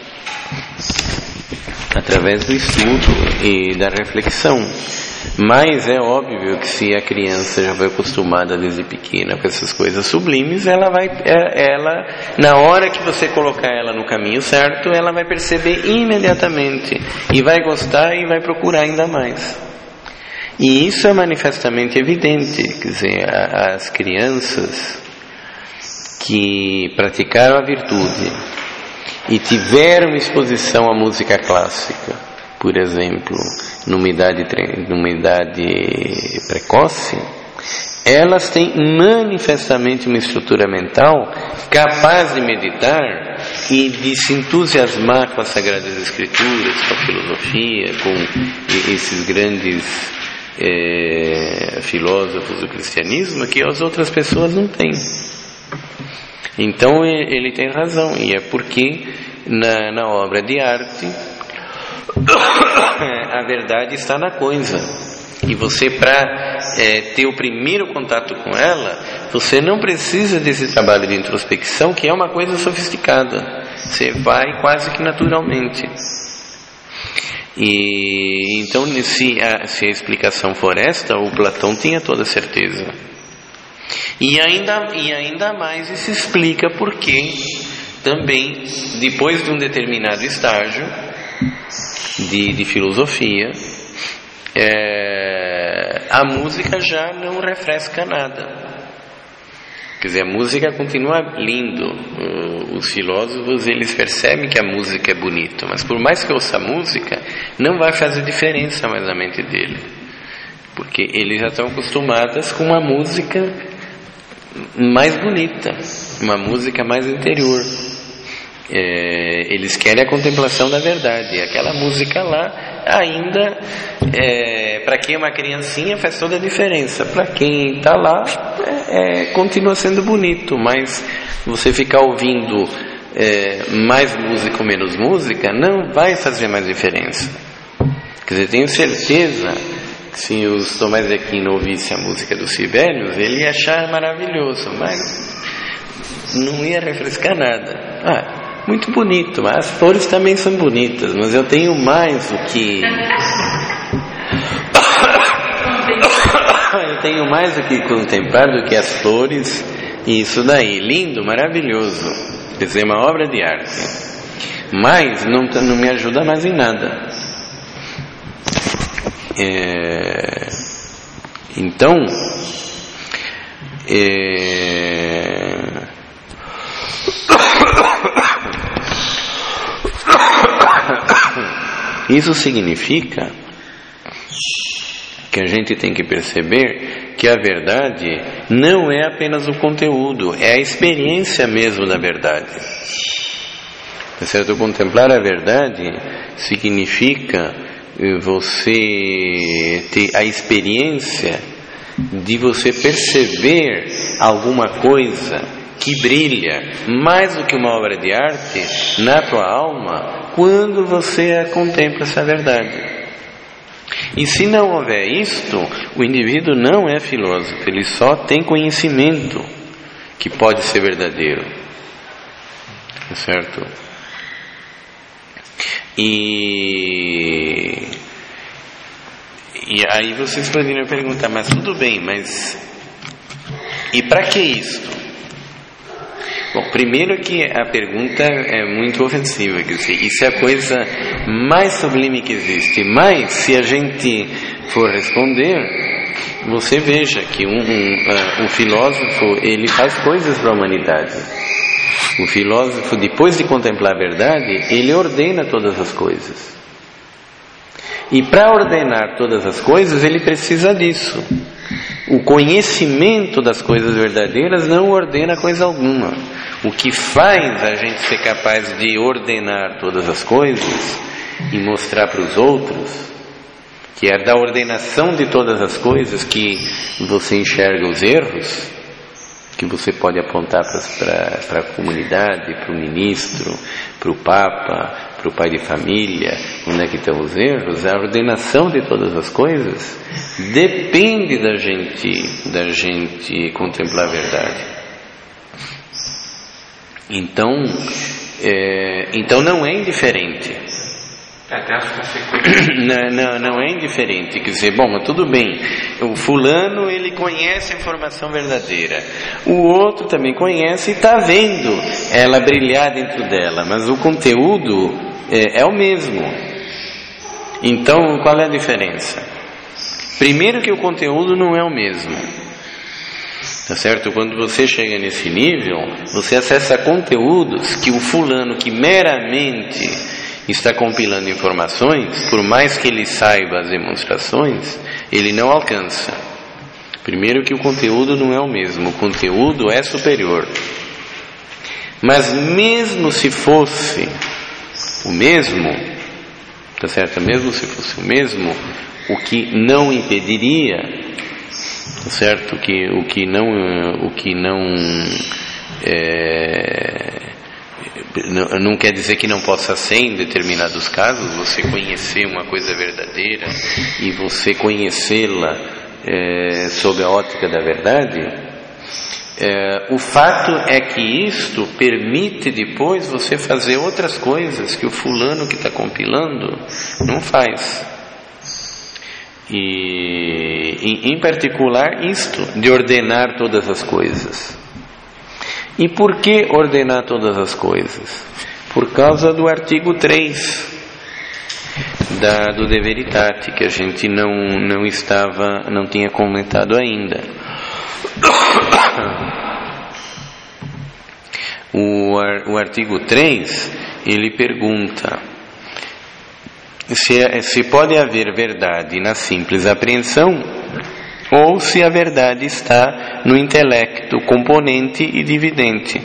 através do estudo e da reflexão. Mas é óbvio que se a criança já foi acostumada desde pequena com essas coisas sublimes, ela vai, ela, na hora que você colocar ela no caminho certo, ela vai perceber imediatamente e vai gostar e vai procurar ainda mais. E isso é manifestamente evidente, quer dizer, as crianças que praticaram a virtude e tiveram exposição à música clássica, por exemplo, numa idade, numa idade precoce, elas têm manifestamente uma estrutura mental capaz de meditar e de se entusiasmar com as Sagradas Escrituras, com a filosofia, com esses grandes é, filósofos do cristianismo, que as outras pessoas não têm. Então ele tem razão, e é porque na, na obra de arte a verdade está na coisa, e você, para é, ter o primeiro contato com ela, você não precisa desse trabalho de introspecção, que é uma coisa sofisticada. Você vai quase que naturalmente. E então, se a, se a explicação for esta, o Platão tinha toda certeza. E ainda, e ainda mais isso explica porque também, depois de um determinado estágio de, de filosofia, é, a música já não refresca nada. Quer dizer, a música continua lindo. Os filósofos, eles percebem que a música é bonita, mas por mais que ouça a música, não vai fazer diferença mais na mente dele, porque eles já estão acostumados com uma música mais bonita, uma música mais interior. É, eles querem a contemplação da verdade. E aquela música lá ainda, é, para quem é uma criancinha, faz toda a diferença. Para quem está lá, é, é, continua sendo bonito. Mas você ficar ouvindo é, mais música ou menos música não vai fazer mais diferença. Quer dizer, tenho certeza que se os Tomás de Aquino ouvisse a música dos Sibelius, ele ia achar maravilhoso, mas não ia refrescar nada. Ah, muito bonito, mas as flores também são bonitas, mas eu tenho mais do que eu tenho mais do que contemplar do que as flores, e isso daí, lindo, maravilhoso, quer dizer, uma obra de arte, mas não, não me ajuda mais em nada. É, então é, isso significa que a gente tem que perceber que a verdade não é apenas o conteúdo, é a experiência mesmo da verdade. Tá certo? Contemplar a verdade significa você ter a experiência de você perceber alguma coisa que brilha mais do que uma obra de arte na tua alma quando você contempla essa verdade. E se não houver isto, o indivíduo não é filósofo, ele só tem conhecimento que pode ser verdadeiro. Certo? E, e aí vocês poderiam perguntar, mas tudo bem, mas e para que isto? Bom, primeiro que a pergunta é muito ofensiva, quer dizer, isso é a coisa mais sublime que existe, mas se a gente for responder, você veja que um, um, um filósofo, ele faz coisas para a humanidade. O filósofo, depois de contemplar a verdade, ele ordena todas as coisas. E para ordenar todas as coisas, ele precisa disso. O conhecimento das coisas verdadeiras não ordena coisa alguma. O que faz a gente ser capaz de ordenar todas as coisas e mostrar para os outros, que é da ordenação de todas as coisas que você enxerga os erros, que você pode apontar para a comunidade, para o ministro, para o Papa, para o pai de família, onde é que estão os erros. A ordenação de todas as coisas depende da gente, da gente contemplar a verdade. Então, é, então não é indiferente. Até as consequências. Não, não, não é indiferente. Quer dizer, bom, tudo bem, o fulano ele conhece a informação verdadeira, o outro também conhece e está vendo ela brilhar dentro dela, mas o conteúdo é, é o mesmo. Então, qual é a diferença? Primeiro que o conteúdo não é o mesmo. Tá certo? Quando você chega nesse nível, você acessa conteúdos que o fulano que meramente está compilando informações, por mais que ele saiba as demonstrações, ele não alcança. Primeiro que o conteúdo não é o mesmo, o conteúdo é superior. Mas mesmo se fosse o mesmo, tá certo? Mesmo se fosse o mesmo, o que não impediria, tá certo? O que, o que não, o que não é, Não, não quer dizer que não possa ser em determinados casos você conhecer uma coisa verdadeira e você conhecê-la é, sob a ótica da verdade. É, o fato é que isto permite depois você fazer outras coisas que o fulano que está compilando não faz. E em, em particular isto de ordenar todas as coisas. E por que ordenar todas as coisas? Por causa do artigo três da, do De Veritate, que a gente não, não estava, não tinha comentado ainda. O, o artigo três, ele pergunta se, se pode haver verdade na simples apreensão ou se a verdade está no intelecto componente e dividente.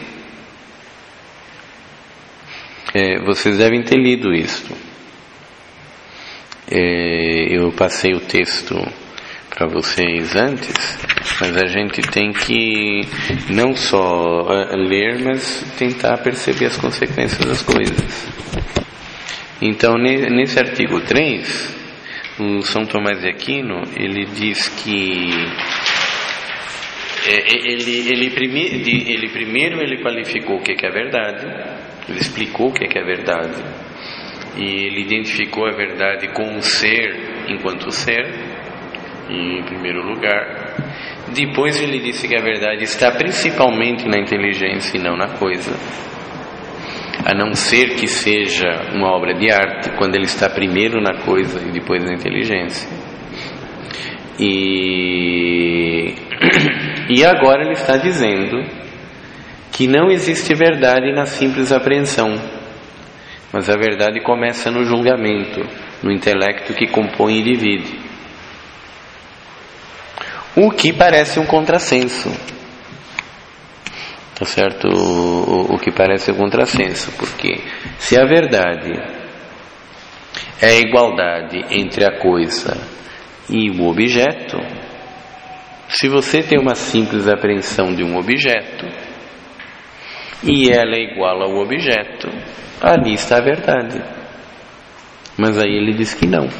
É, vocês devem ter lido isto. É, eu passei o texto para vocês antes, mas a gente tem que não só ler, mas tentar perceber as consequências das coisas. Então, nesse artigo três, o São Tomás de Aquino, ele diz que ele, ele, prime, ele primeiro ele qualificou o que é verdade, ele explicou o que é verdade, e ele identificou a verdade com o ser enquanto ser, em primeiro lugar. Depois ele disse que a verdade está principalmente na inteligência e não na coisa, a não ser que seja uma obra de arte, quando ele está primeiro na coisa e depois na inteligência. E, e agora ele está dizendo que não existe verdade na simples apreensão, mas a verdade começa no julgamento, no intelecto que compõe e divide. O que parece um contrassenso. tá certo? O, o, o que parece um contrassenso, porque se a verdade é a igualdade entre a coisa e o objeto, se você tem uma simples apreensão de um objeto e ela é igual ao objeto, ali está a verdade. Mas aí ele diz que não,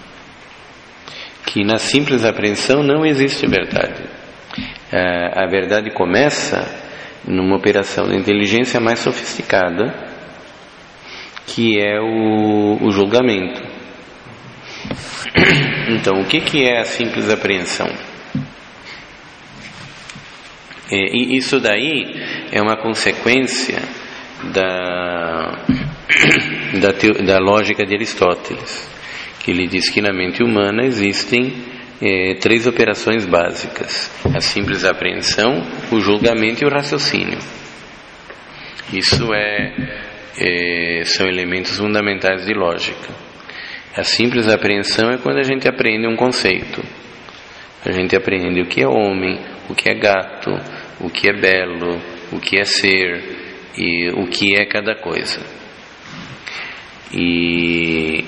que na simples apreensão não existe verdade. A verdade começa numa operação de inteligência mais sofisticada, que é o, o julgamento. Então, o que, que é a simples apreensão? É, e isso daí é uma consequência da, da, teo, da lógica de Aristóteles, que ele diz que na mente humana existem é, três operações básicas: a simples apreensão, o julgamento e o raciocínio. Isso é, é, são elementos fundamentais de lógica. A simples apreensão é quando a gente apreende um conceito. A gente aprende o que é homem, o que é gato, o que é belo, o que é ser e o que é cada coisa. E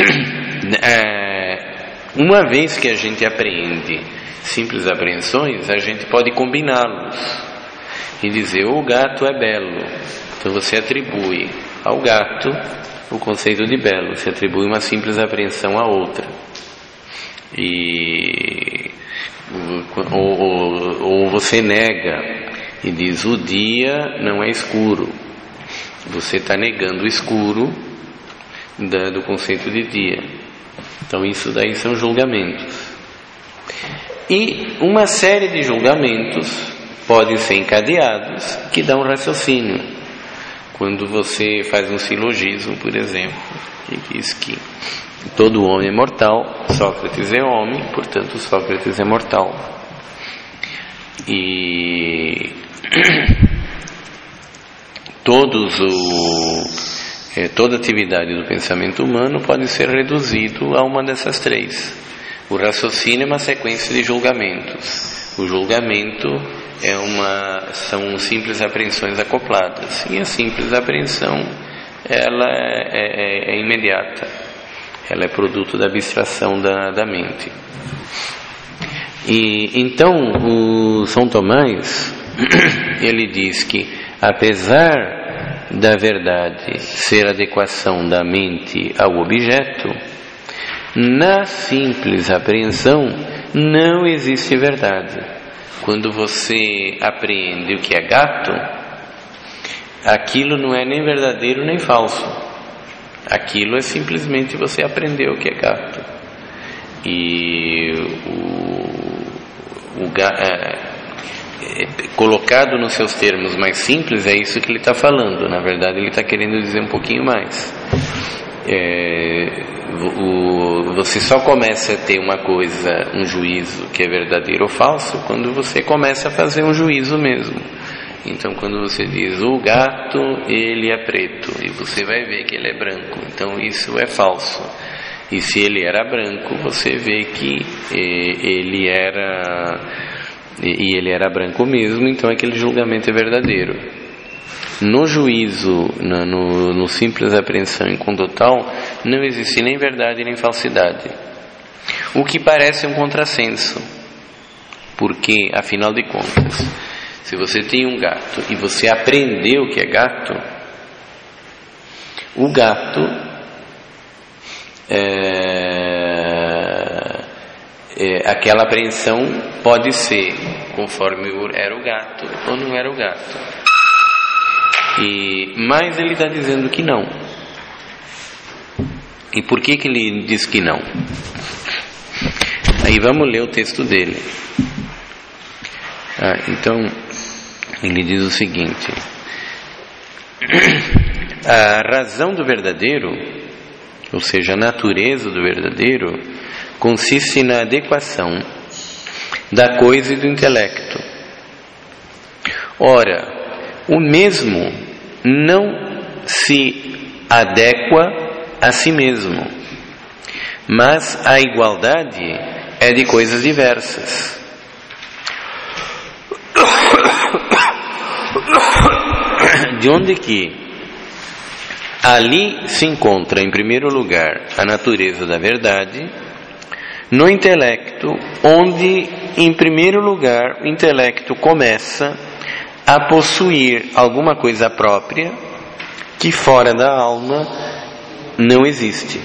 uma vez que a gente apreende simples apreensões, a gente pode combiná-los e dizer: o gato é belo. Então você atribui ao gato o conceito de belo, você atribui uma simples apreensão a outra. E ou, ou, ou você nega e diz: o dia não é escuro. Você está negando o escuro da, do conceito de dia. Então isso daí são julgamentos. E uma série de julgamentos podem ser encadeados que dão um raciocínio. Quando você faz um silogismo, por exemplo, que diz que todo homem é mortal, Sócrates é homem, portanto Sócrates é mortal. E todos o, é, toda atividade do pensamento humano pode ser reduzido a uma dessas três. O raciocínio é uma sequência de julgamentos. O julgamento é uma, são simples apreensões acopladas. E a simples apreensão, ela é, é, é imediata. Ela é produto da abstração da, da mente. E então o São Tomás, ele diz que apesar da verdade ser a adequação da mente ao objeto, na simples apreensão não existe verdade. Quando você apreende o que é gato, aquilo não é nem verdadeiro nem falso. Aquilo é simplesmente você aprendeu o que é gato. E o, o é, é, colocado nos seus termos mais simples, é isso que ele está falando. Na verdade, ele está querendo dizer um pouquinho mais. É, o, você só começa a ter uma coisa, um juízo que é verdadeiro ou falso, quando você começa a fazer um juízo mesmo. Então, quando você diz: o gato, ele é preto, e você vai ver que ele é branco, então isso é falso. E se ele era branco, você vê que ele era e ele era branco mesmo, então aquele julgamento é verdadeiro. No juízo, no, no, no simples apreensão em condutal, não existe nem verdade nem falsidade, o que parece um contrassenso, porque afinal de contas, se você tem um gato e você aprendeu o que é gato, o gato é, é, aquela apreensão pode ser conforme era o gato ou não era o gato. E, mas ele está dizendo que não. E por que que ele diz que não? Aí vamos ler o texto dele. Ah, então, ele diz o seguinte: a razão do verdadeiro, ou seja, a natureza do verdadeiro, consiste na adequação da coisa e do intelecto. Ora, o mesmo não se adequa a si mesmo, mas a igualdade é de coisas diversas. de onde que ali se encontra, em primeiro lugar, a natureza da verdade, no intelecto, onde, em primeiro lugar, o intelecto começa a possuir alguma coisa própria que fora da alma não existe.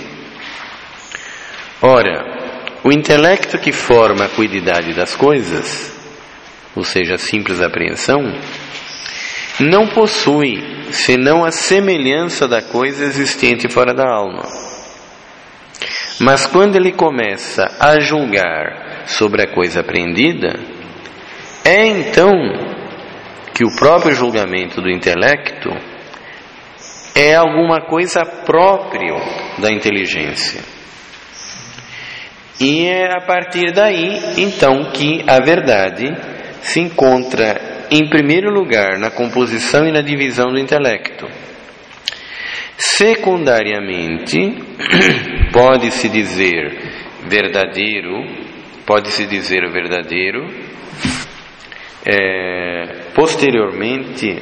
Ora, o intelecto que forma a cuididade das coisas, ou seja, a simples apreensão, não possui senão a semelhança da coisa existente fora da alma. Mas quando ele começa a julgar sobre a coisa apreendida, é então que o próprio julgamento do intelecto é alguma coisa própria da inteligência. E é a partir daí, então, que a verdade se encontra, em primeiro lugar, na composição e na divisão do intelecto. Secundariamente, pode-se dizer verdadeiro, pode-se dizer verdadeiro, é, posteriormente,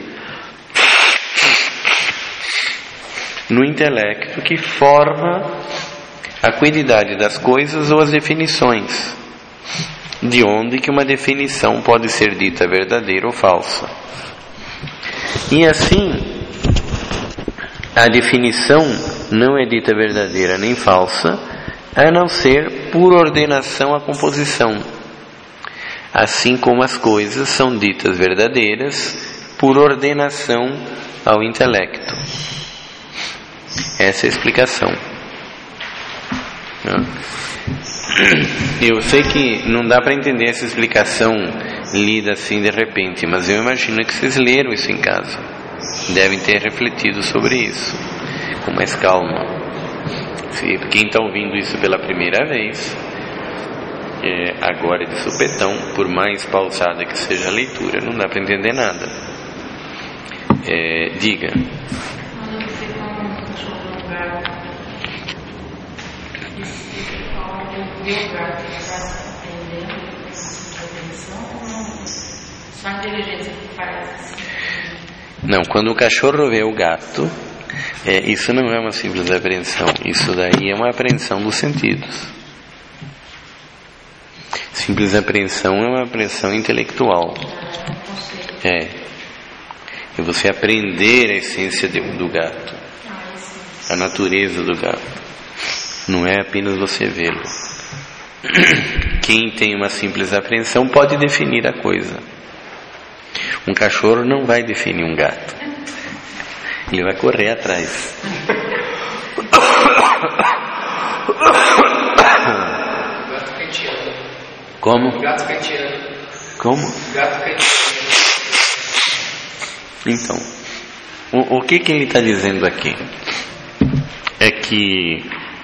no intelecto que forma a quididade das coisas ou as definições, de onde que uma definição pode ser dita verdadeira ou falsa. E assim, a definição não é dita verdadeira nem falsa, a não ser por ordenação à composição, assim como as coisas são ditas verdadeiras por ordenação ao intelecto. Essa é a explicação. Eu sei que não dá para entender essa explicação lida assim de repente, mas eu imagino que vocês leram isso em casa, devem ter refletido sobre isso com mais calma. Quem está ouvindo isso pela primeira vez, é, agora de supetão, por mais pausada que seja a leitura, não dá para entender nada. É, diga. Só a inteligência que faz assim. Não, quando o cachorro vê o gato, é, isso não é uma simples apreensão, isso daí é uma apreensão dos sentidos. Simples apreensão é uma apreensão intelectual. É. É você aprender a essência de, do gato, a natureza do gato. Não é apenas você vê-lo. Quem tem uma simples apreensão pode definir a coisa. Um cachorro não vai definir um gato. Ele vai correr atrás. Gato kantiano. Como? Gato kantiano. Como? Gato kantiano. Então, o, o que que ele está dizendo aqui? É que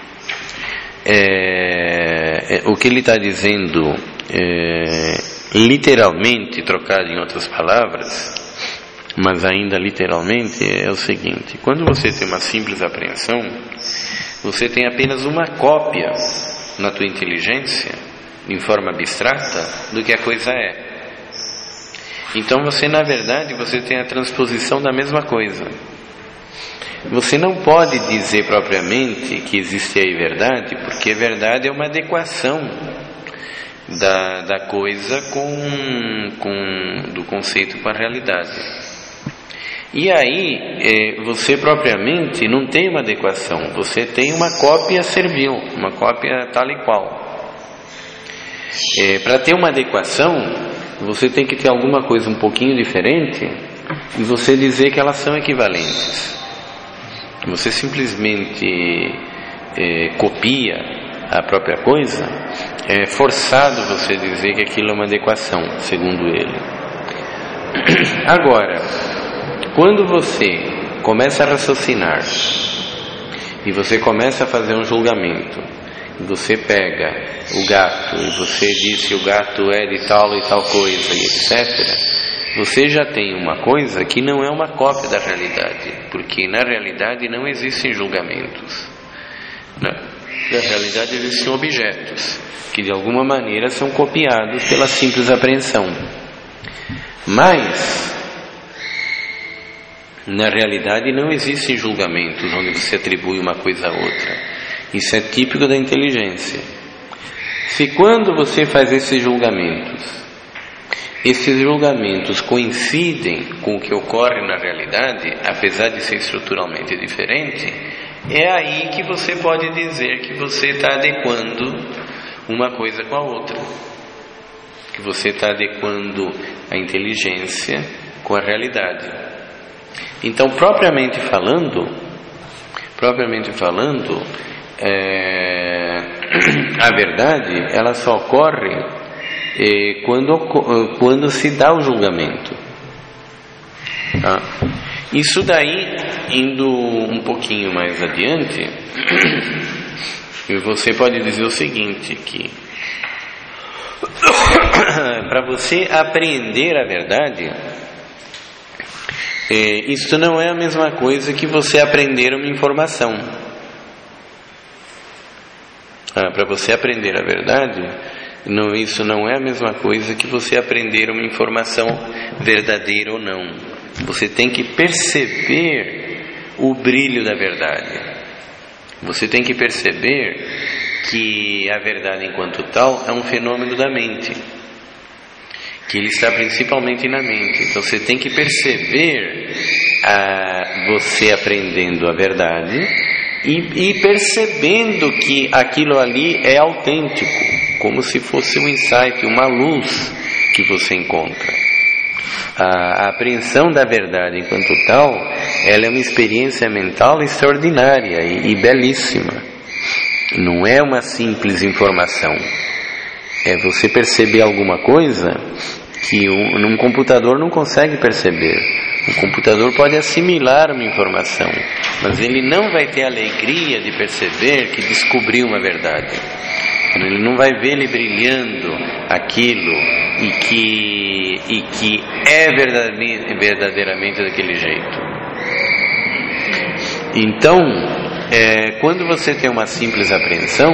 é, é, o que ele está dizendo é, literalmente, trocado em outras palavras, mas ainda literalmente, é o seguinte: quando você tem uma simples apreensão, você tem apenas uma cópia na tua inteligência, em forma abstrata, do que a coisa é. Então você, na verdade, você tem a transposição da mesma coisa. Você não pode dizer propriamente que existe aí verdade, porque verdade é uma adequação da, da coisa com, com, do conceito com a realidade. E aí, é, você propriamente não tem uma adequação, você tem uma cópia servil, uma cópia tal e qual. É, para ter uma adequação, você tem que ter alguma coisa um pouquinho diferente e você dizer que elas são equivalentes. Você simplesmente é, copia a própria coisa, é forçado você dizer que aquilo é uma adequação, segundo ele. Agora, quando você começa a raciocinar e você começa a fazer um julgamento, e você pega o gato e você diz que o gato é de tal e tal coisa e etcétera, você já tem uma coisa que não é uma cópia da realidade, porque na realidade não existem julgamentos. Na, na realidade existem objetos que de alguma maneira são copiados pela simples apreensão. Mas Na realidade não existem julgamentos onde você atribui uma coisa a outra. Isso é típico da inteligência. Se quando você faz esses julgamentos, esses julgamentos coincidem com o que ocorre na realidade, apesar de ser estruturalmente diferente, é aí que você pode dizer que você está adequando uma coisa com a outra, que você está adequando a inteligência com a realidade. Então, propriamente falando, propriamente falando, é, a verdade, ela só ocorre é, quando, quando se dá o julgamento. Tá? Isso daí, indo um pouquinho mais adiante, você pode dizer o seguinte, que para você apreender a verdade, É, isso não é a mesma coisa que você aprender uma informação. Ah, para você aprender a verdade, não, isso não é a mesma coisa que você aprender uma informação verdadeira ou não. Você tem que perceber o brilho da verdade. Você tem que perceber que a verdade enquanto tal é um fenômeno da mente, que ele está principalmente na mente. Então você tem que perceber, ah, você aprendendo a verdade e, e percebendo que aquilo ali é autêntico, como se fosse um insight, uma luz que você encontra. A, a apreensão da verdade enquanto tal, ela é uma experiência mental extraordinária e, e belíssima. Não é uma simples informação. É você perceber alguma coisa que um, um computador não consegue perceber. O computador pode assimilar uma informação, mas ele não vai ter a alegria de perceber que descobriu uma verdade. Ele não vai ver ele brilhando aquilo e que, e que é verdadeiramente, verdadeiramente daquele jeito. Então, é, quando você tem uma simples apreensão,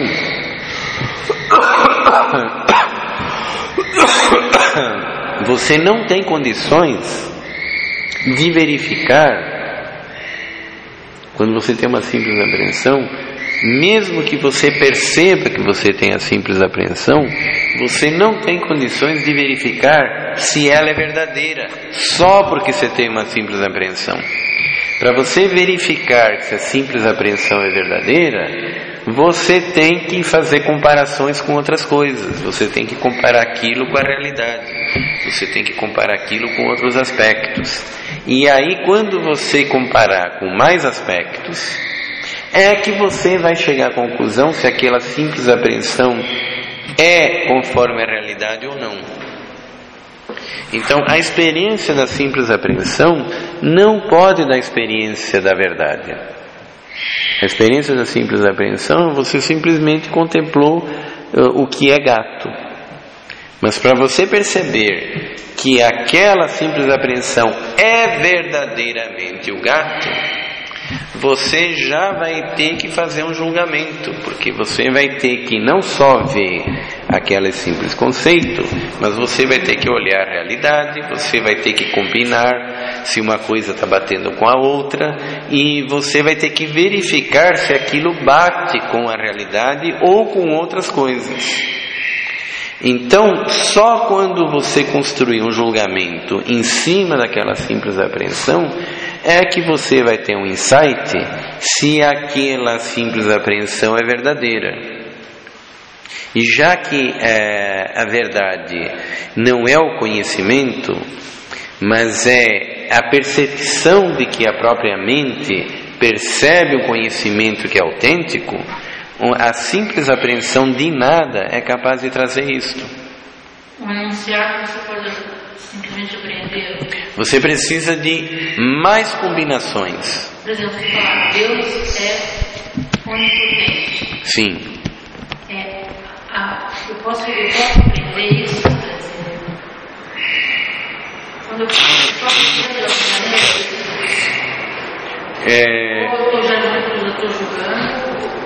você não tem condições de verificar. Quando você tem uma simples apreensão, mesmo que você perceba que você tem a simples apreensão, você não tem condições de verificar se ela é verdadeira, só porque você tem uma simples apreensão. Para você verificar se a simples apreensão é verdadeira, você tem que fazer comparações com outras coisas. Você tem que comparar aquilo com a realidade. Você tem que comparar aquilo com outros aspectos. E aí, quando você comparar com mais aspectos, é que você vai chegar à conclusão se aquela simples apreensão é conforme a realidade ou não. Então, a experiência da simples apreensão não pode dar a experiência da verdade. A experiência da simples apreensão, você simplesmente contemplou uh, o que é gato. Mas para você perceber que aquela simples apreensão é verdadeiramente o gato, você já vai ter que fazer um julgamento, porque você vai ter que não só ver aquele simples conceito, mas você vai ter que olhar a realidade, você vai ter que combinar se uma coisa está batendo com a outra, e você vai ter que verificar se aquilo bate com a realidade ou com outras coisas. Então, só quando você construir um julgamento em cima daquela simples apreensão, é que você vai ter um insight se aquela simples apreensão é verdadeira. E já que é, a verdade não é o conhecimento, mas é a percepção de que a própria mente percebe o conhecimento que é autêntico, a simples apreensão de nada é capaz de trazer isto. O enunciado você pode simplesmente apreender. Você precisa de mais combinações. Por exemplo, você falar, Deus é onipotente. Sim. É, a, eu, posso, eu posso aprender isso? Quando eu posso aprender de alguma maneira? É... Ou eu já estou julgando.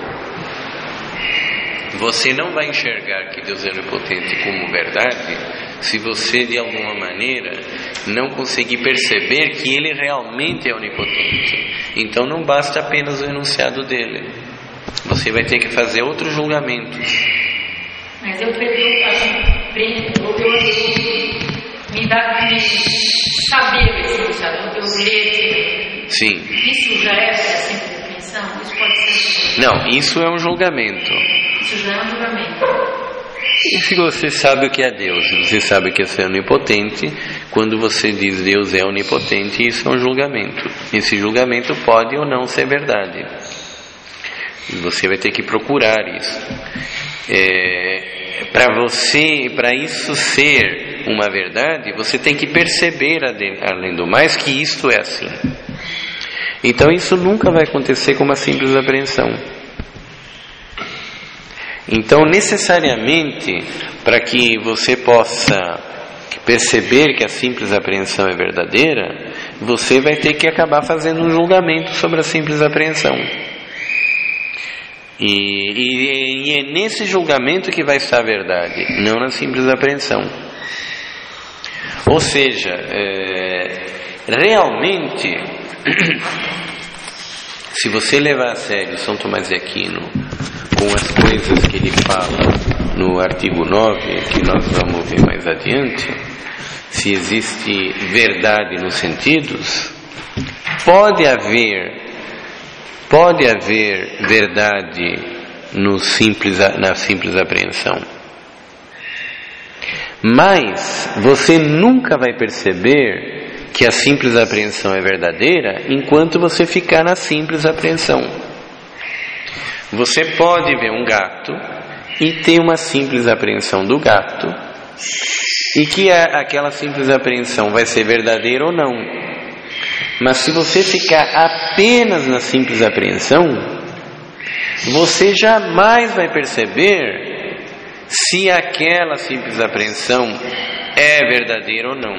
Você não vai enxergar que Deus é onipotente como verdade se você de alguma maneira não conseguir perceber que ele realmente é onipotente. Então não basta apenas o enunciado dele. Você vai ter que fazer outros julgamentos. Mas eu aprendo, eu, eu, me dá de saber esse enunciado, eu ler. Sim. Isso já é a simples apreensão? Isso pode ser? Não, isso é um julgamento. Isso já é um julgamento. E se você sabe o que é Deus, você sabe que é onipotente, quando você diz Deus é onipotente, isso é um julgamento. Esse julgamento pode ou não ser verdade. E você vai ter que procurar isso. É, para você, para isso ser uma verdade, você tem que perceber, além do mais, que isto é assim. Então isso nunca vai acontecer com uma simples apreensão. Então, necessariamente, para que você possa perceber que a simples apreensão é verdadeira, você vai ter que acabar fazendo um julgamento sobre a simples apreensão. E, e, e é nesse julgamento que vai estar a verdade, não na simples apreensão. Ou seja, é, realmente, se você levar a sério São Tomás de Aquino, com as coisas que ele fala no artigo nove, que nós vamos ver mais adiante, se existe verdade nos sentidos, pode haver, pode haver verdade no simples, na simples apreensão. Mas você nunca vai perceber que a simples apreensão é verdadeira enquanto você ficar na simples apreensão. Você pode ver um gato e ter uma simples apreensão do gato, e que a, aquela simples apreensão vai ser verdadeira ou não. Mas se você ficar apenas na simples apreensão, você jamais vai perceber se aquela simples apreensão é verdadeira ou não.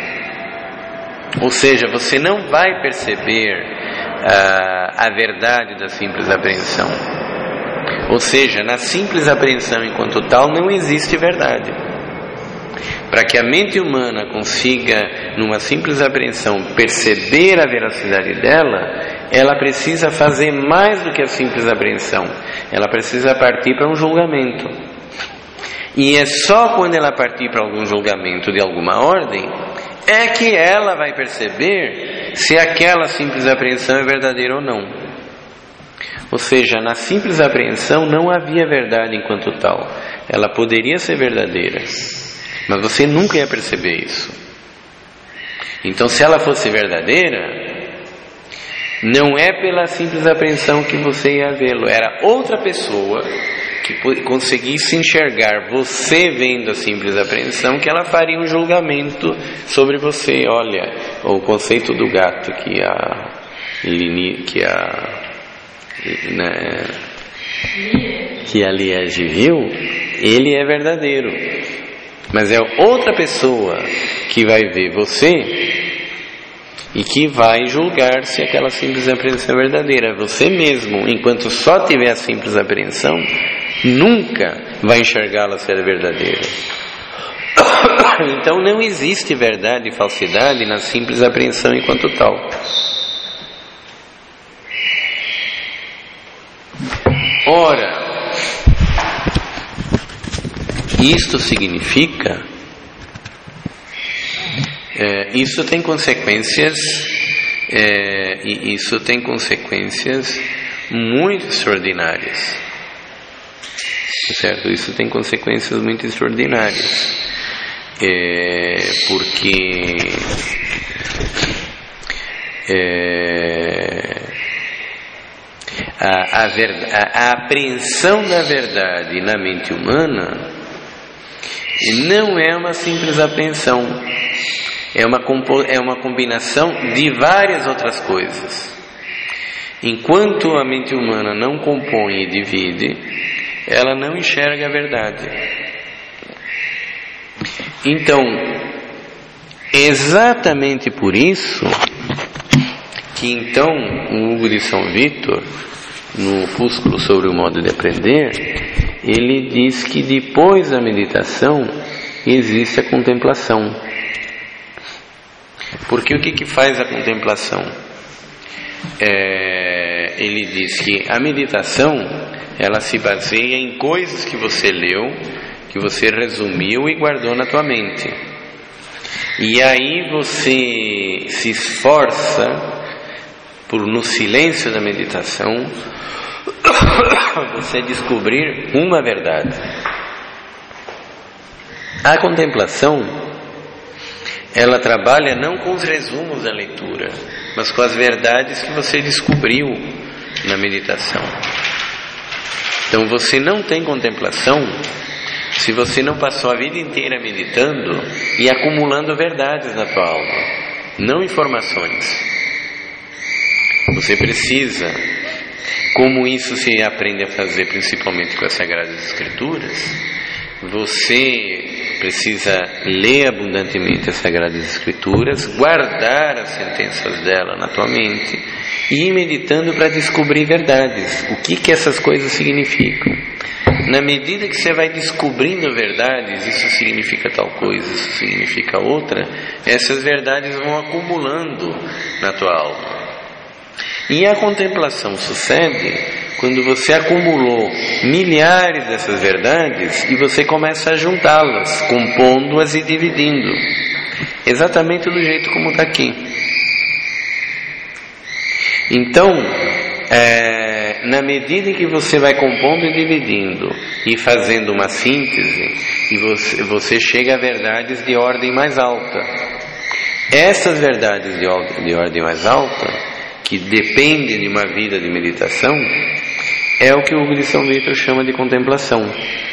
Ou seja, você não vai perceber Uh, a verdade da simples apreensão. Ou seja, na simples apreensão enquanto tal não existe verdade. Para que a mente humana consiga, numa simples apreensão, perceber a veracidade dela, ela precisa fazer mais do que a simples apreensão. Ela precisa partir para um julgamento. E é só quando ela partir para algum julgamento de alguma ordem é que ela vai perceber se aquela simples apreensão é verdadeira ou não. Ou seja, na simples apreensão não havia verdade enquanto tal. Ela poderia ser verdadeira, mas você nunca ia perceber isso. Então, se ela fosse verdadeira, não é pela simples apreensão que você ia vê-lo, era outra pessoa que conseguisse enxergar você vendo a simples apreensão, que ela faria um julgamento sobre você. Olha, o conceito do gato que a que a né, que a Liege viu, ele é verdadeiro, mas é outra pessoa que vai ver você e que vai julgar se aquela simples apreensão é verdadeira. Você mesmo, enquanto só tiver a simples apreensão, nunca vai enxergá-la ser verdadeira. Então não existe verdade e falsidade na simples apreensão enquanto tal. Ora, isto significa, é, isso tem consequências, é, e isso tem consequências muito extraordinárias. Certo? Isso tem consequências muito extraordinárias, é, porque é, a, a, verdade, a, a apreensão da verdade na mente humana não é uma simples apreensão, é uma, é uma combinação de várias outras coisas. Enquanto a mente humana não compõe e divide, ela não enxerga a verdade. Então, exatamente por isso que então o Hugo de São Vítor, no opúsculo sobre o modo de aprender, ele diz que depois da meditação existe a contemplação. Porque o que, que faz a contemplação? É, ele diz que a meditação, ela se baseia em coisas que você leu, que você resumiu e guardou na tua mente. E aí você se esforça por, no silêncio da meditação, você descobrir uma verdade. A contemplação, ela trabalha não com os resumos da leitura, mas com as verdades que você descobriu na meditação. Então você não tem contemplação se você não passou a vida inteira meditando e acumulando verdades na tua alma, não informações. Você precisa, como isso se aprende a fazer principalmente com as Sagradas Escrituras, você precisa ler abundantemente as Sagradas Escrituras, guardar as sentenças dela na tua mente e ir meditando para descobrir verdades. O que que essas coisas significam? Na medida que você vai descobrindo verdades, isso significa tal coisa, isso significa outra, essas verdades vão acumulando na tua alma. E a contemplação sucede quando você acumulou milhares dessas verdades e você começa a juntá-las, compondo-as e dividindo, exatamente do jeito como está aqui. Então, é, na medida em que você vai compondo e dividindo e fazendo uma síntese, e você, você chega a verdades de ordem mais alta. Essas verdades de ordem, de ordem mais alta, que dependem de uma vida de meditação, é o que o Hugo de São Vítor chama de contemplação.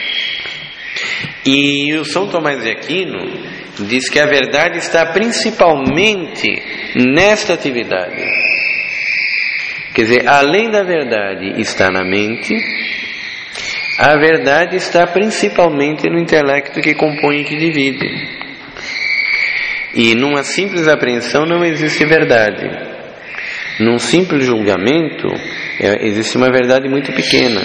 E o São Tomás de Aquino diz que a verdade está principalmente nesta atividade. Quer dizer, além da verdade está na mente, a verdade está principalmente no intelecto que compõe e que divide. E numa simples apreensão não existe verdade. Num simples julgamento é, existe uma verdade muito pequena.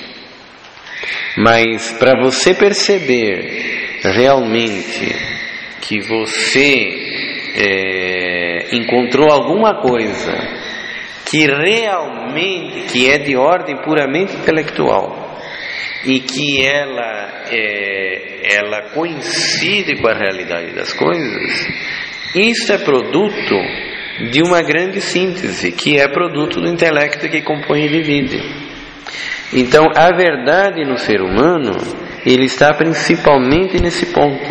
Mas para você perceber realmente que você é, encontrou alguma coisa que realmente, que é de ordem puramente intelectual e que ela, é, ela coincide com a realidade das coisas, isso é produto de uma grande síntese, que é produto do intelecto que compõe e divide. Então, a verdade no ser humano, ele está principalmente nesse ponto.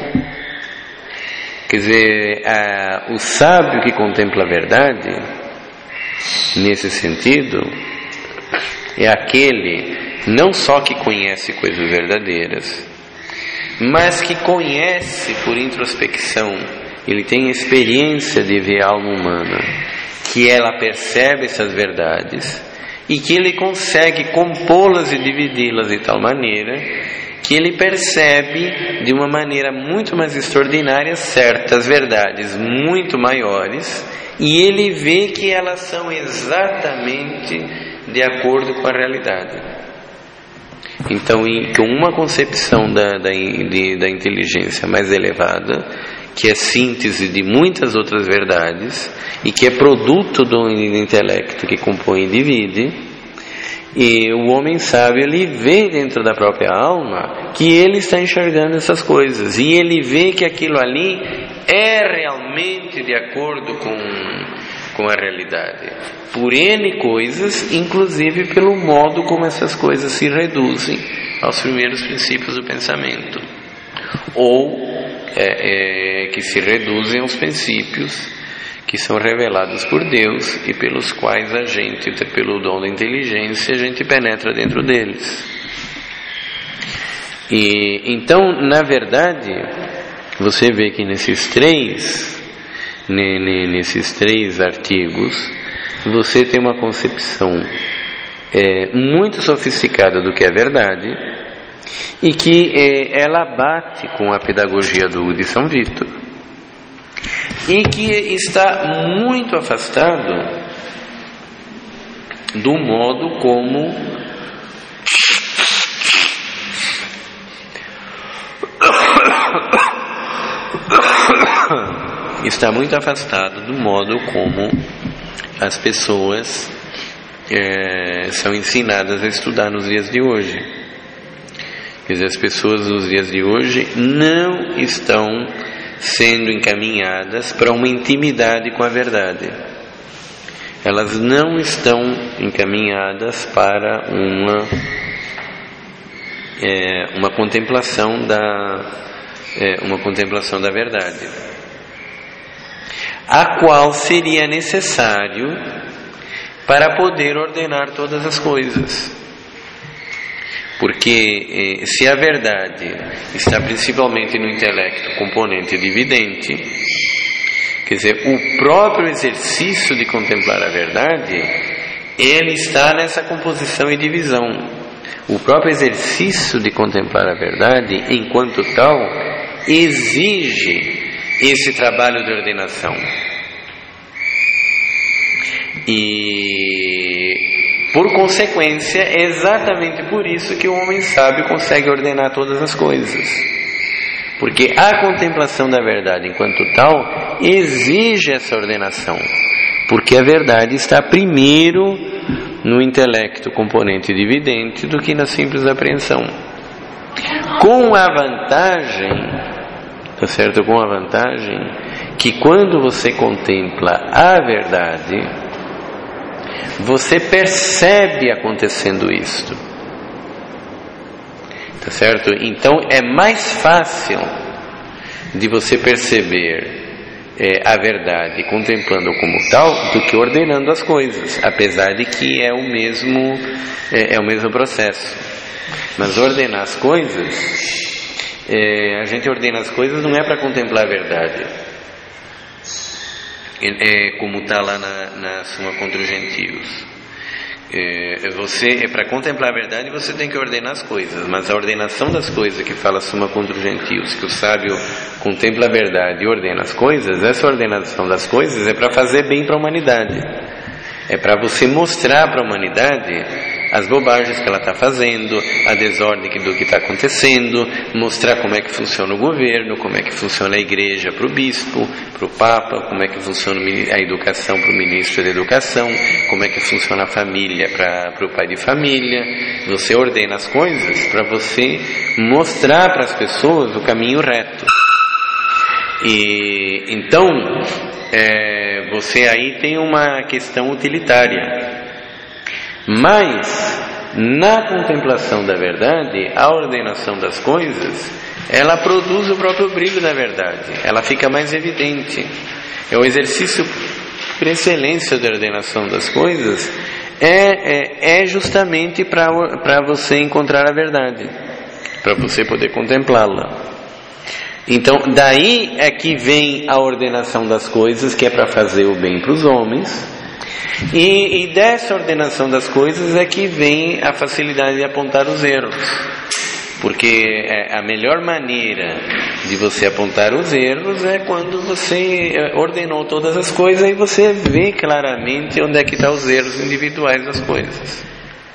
Quer dizer, a, o sábio que contempla a verdade, nesse sentido, é aquele não só que conhece coisas verdadeiras, mas que conhece por introspecção. Ele tem experiência de ver a alma humana, que ela percebe essas verdades e que ele consegue compô-las e dividi-las de tal maneira que ele percebe de uma maneira muito mais extraordinária certas verdades muito maiores, e ele vê que elas são exatamente de acordo com a realidade. Então, com uma concepção da, da, de, da inteligência mais elevada, que é síntese de muitas outras verdades e que é produto do intelecto que compõe e divide, e o homem sábio, ele vê dentro da própria alma que ele está enxergando essas coisas, e ele vê que aquilo ali é realmente de acordo com, com a realidade, por N coisas, inclusive pelo modo como essas coisas se reduzem aos primeiros princípios do pensamento, ou é, é, que se reduzem aos princípios que são revelados por Deus e pelos quais a gente, pelo dom da inteligência, a gente penetra dentro deles. E então, na verdade, você vê que nesses três, nesses três artigos, você tem uma concepção é, muito sofisticada do que é verdade, e que é, ela bate com a pedagogia do Hugo de São Vítor, e que está muito afastado do modo como está muito afastado do modo como as pessoas é, são ensinadas a estudar nos dias de hoje. Quer dizer, as pessoas nos dias de hoje não estão sendo encaminhadas para uma intimidade com a verdade. Elas não estão encaminhadas para uma, é, uma contemplação da, é, uma contemplação da verdade, a qual seria necessário para poder ordenar todas as coisas. Porque eh, se a verdade está principalmente no intelecto componente dividente, quer dizer, o próprio exercício de contemplar a verdade, ele está nessa composição e divisão. O próprio exercício de contemplar a verdade, enquanto tal, exige esse trabalho de ordenação. E por consequência, é exatamente por isso que o homem sábio consegue ordenar todas as coisas. Porque a contemplação da verdade enquanto tal exige essa ordenação. Porque a verdade está primeiro no intelecto componente dividente do que na simples apreensão. Com a vantagem, tá certo? Com a vantagem que quando você contempla a verdade, você percebe acontecendo isto, tá certo? Então é mais fácil de você perceber é, a verdade contemplando como tal do que ordenando as coisas, apesar de que é o mesmo é, é o mesmo processo. Mas ordenar as coisas, é, a gente ordena as coisas não é para contemplar a verdade. É como está lá na, na Suma contra os Gentios. É, você, é para contemplar a verdade você tem que ordenar as coisas, mas a ordenação das coisas que fala a Suma contra os Gentios, que o sábio contempla a verdade e ordena as coisas, essa ordenação das coisas é para fazer bem para a humanidade. É para você mostrar para a humanidade as bobagens que ela está fazendo, a desordem do que está acontecendo, mostrar como é que funciona o governo, como é que funciona a igreja para o bispo, para o papa, como é que funciona a educação para o ministro da educação, como é que funciona a família para, para o pai de família. Você ordena as coisas para você mostrar para as pessoas o caminho reto. E então é, você aí tem uma questão utilitária. Mas na contemplação da verdade, a ordenação das coisas, ela produz o próprio brilho da verdade, ela fica mais evidente. É o exercício por excelência da ordenação das coisas, é, é, é justamente para você encontrar a verdade, para você poder contemplá-la. Então daí é que vem a ordenação das coisas, que é para fazer o bem para os homens. E, e dessa ordenação das coisas é que vem a facilidade de apontar os erros, porque a melhor maneira de você apontar os erros é quando você ordenou todas as coisas e você vê claramente onde é que estão os erros individuais das coisas.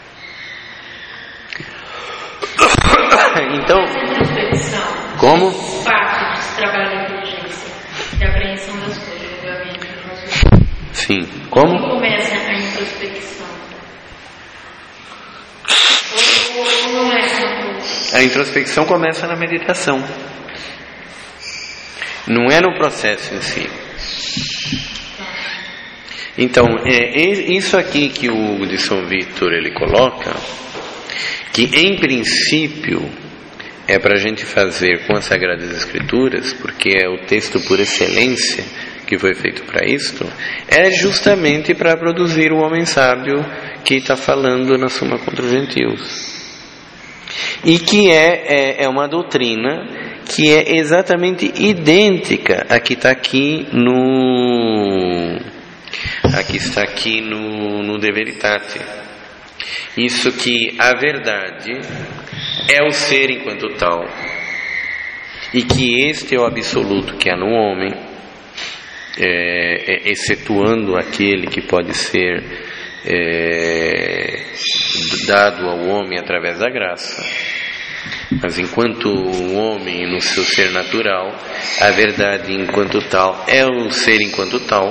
Então, como? Parte desse trabalho de inteligência, de apreensão das coisas, julgamento. Sim. Como? Como começa a introspecção? Ou, ou não é? A introspecção começa na meditação. Não é no processo em si. Então, é isso aqui que o de São Vítor ele coloca, que em princípio é para a gente fazer com as Sagradas Escrituras, porque é o texto por excelência que foi feito para isto, é justamente para produzir o homem sábio que está falando na Suma contra os Gentios. E que é, é, é uma doutrina que é exatamente idêntica à que está aqui no... Aqui está aqui no, no De Veritate. Isso que a verdade é o ser enquanto tal, e que este é o absoluto que há no homem, é, é, excetuando aquele que pode ser é, dado ao homem através da graça. Mas enquanto o homem no seu ser natural, a verdade enquanto tal é o ser enquanto tal,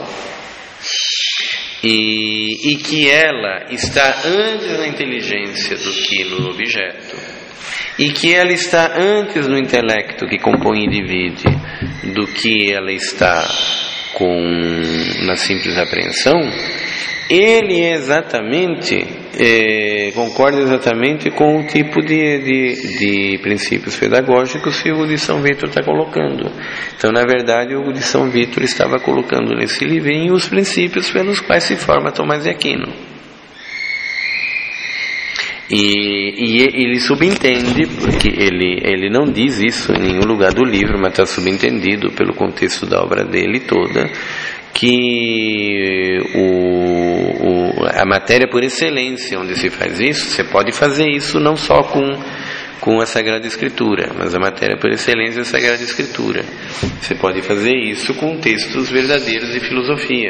e, e que ela está antes na inteligência do que no objeto, e que ela está antes no intelecto que compõe e divide do que ela está com, na simples apreensão, ele é exatamente, é, concorda exatamente com o tipo de, de, de princípios pedagógicos que o de São Vítor está colocando. Então, na verdade, o de São Vítor estava colocando nesse livrinho os princípios pelos quais se forma Tomás de Aquino. E, e ele subentende, porque ele, ele não diz isso em nenhum lugar do livro, mas está subentendido pelo contexto da obra dele toda, que o, o, a matéria por excelência onde se faz isso, você pode fazer isso não só com, com a Sagrada Escritura, mas a matéria por excelência é a Sagrada Escritura. Você pode fazer isso com textos verdadeiros de filosofia.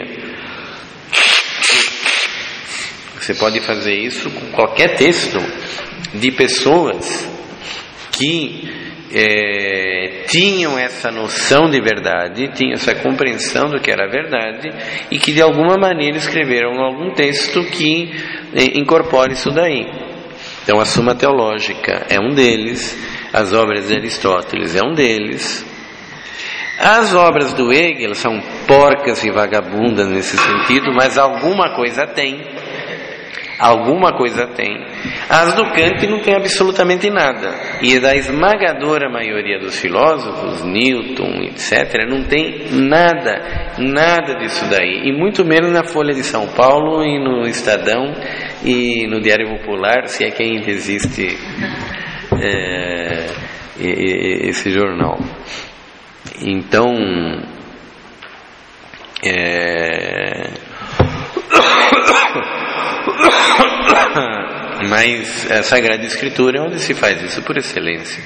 Você pode fazer isso com qualquer texto de pessoas que é, tinham essa noção de verdade, tinham essa compreensão do que era verdade e que de alguma maneira escreveram algum texto que é, incorpore isso daí. Então a Suma Teológica é um deles, as obras de Aristóteles é um deles. As obras do Hegel são porcas e vagabundas nesse sentido, mas alguma coisa tem. Alguma coisa tem. As do Kant não tem absolutamente nada. E da esmagadora maioria dos filósofos, Newton, etcétera, não tem nada, nada disso daí. E muito menos na Folha de São Paulo e no Estadão e no Diário Popular, se é que ainda existe é, esse jornal. Então, é... mas a Sagrada Escritura é onde se faz isso por excelência.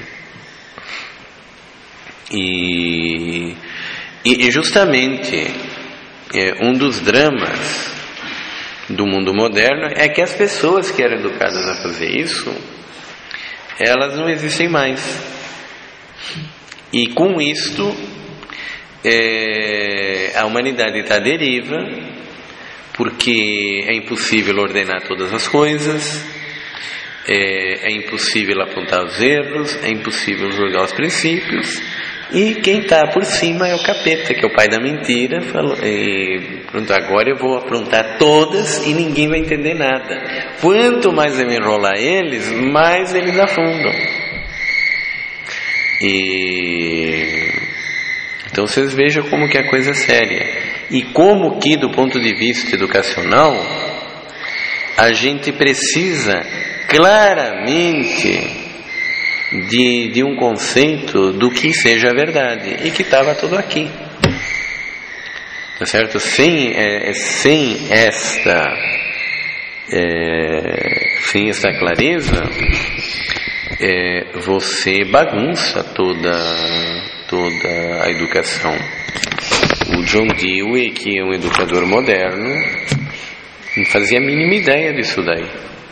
E, e justamente é, um dos dramas do mundo moderno é que as pessoas que eram educadas a fazer isso, elas não existem mais. E com isto é, a humanidade está à deriva, porque é impossível ordenar todas as coisas, é, é impossível apontar os erros, é impossível julgar os princípios, e quem está por cima é o capeta, que é o pai da mentira. Falou, e, pronto, agora eu vou aprontar todas e ninguém vai entender nada. Quanto mais eu enrolar eles, mais eles afundam. E então vocês vejam como que a coisa é séria. E como que, do ponto de vista educacional, a gente precisa claramente de, de um conceito do que seja a verdade, e que estava tudo aqui. Tá certo? Sem, é, sem esta é, sem esta clareza, é, você bagunça toda, toda a educação. O John Dewey, que é um educador moderno, não fazia a mínima ideia disso daí.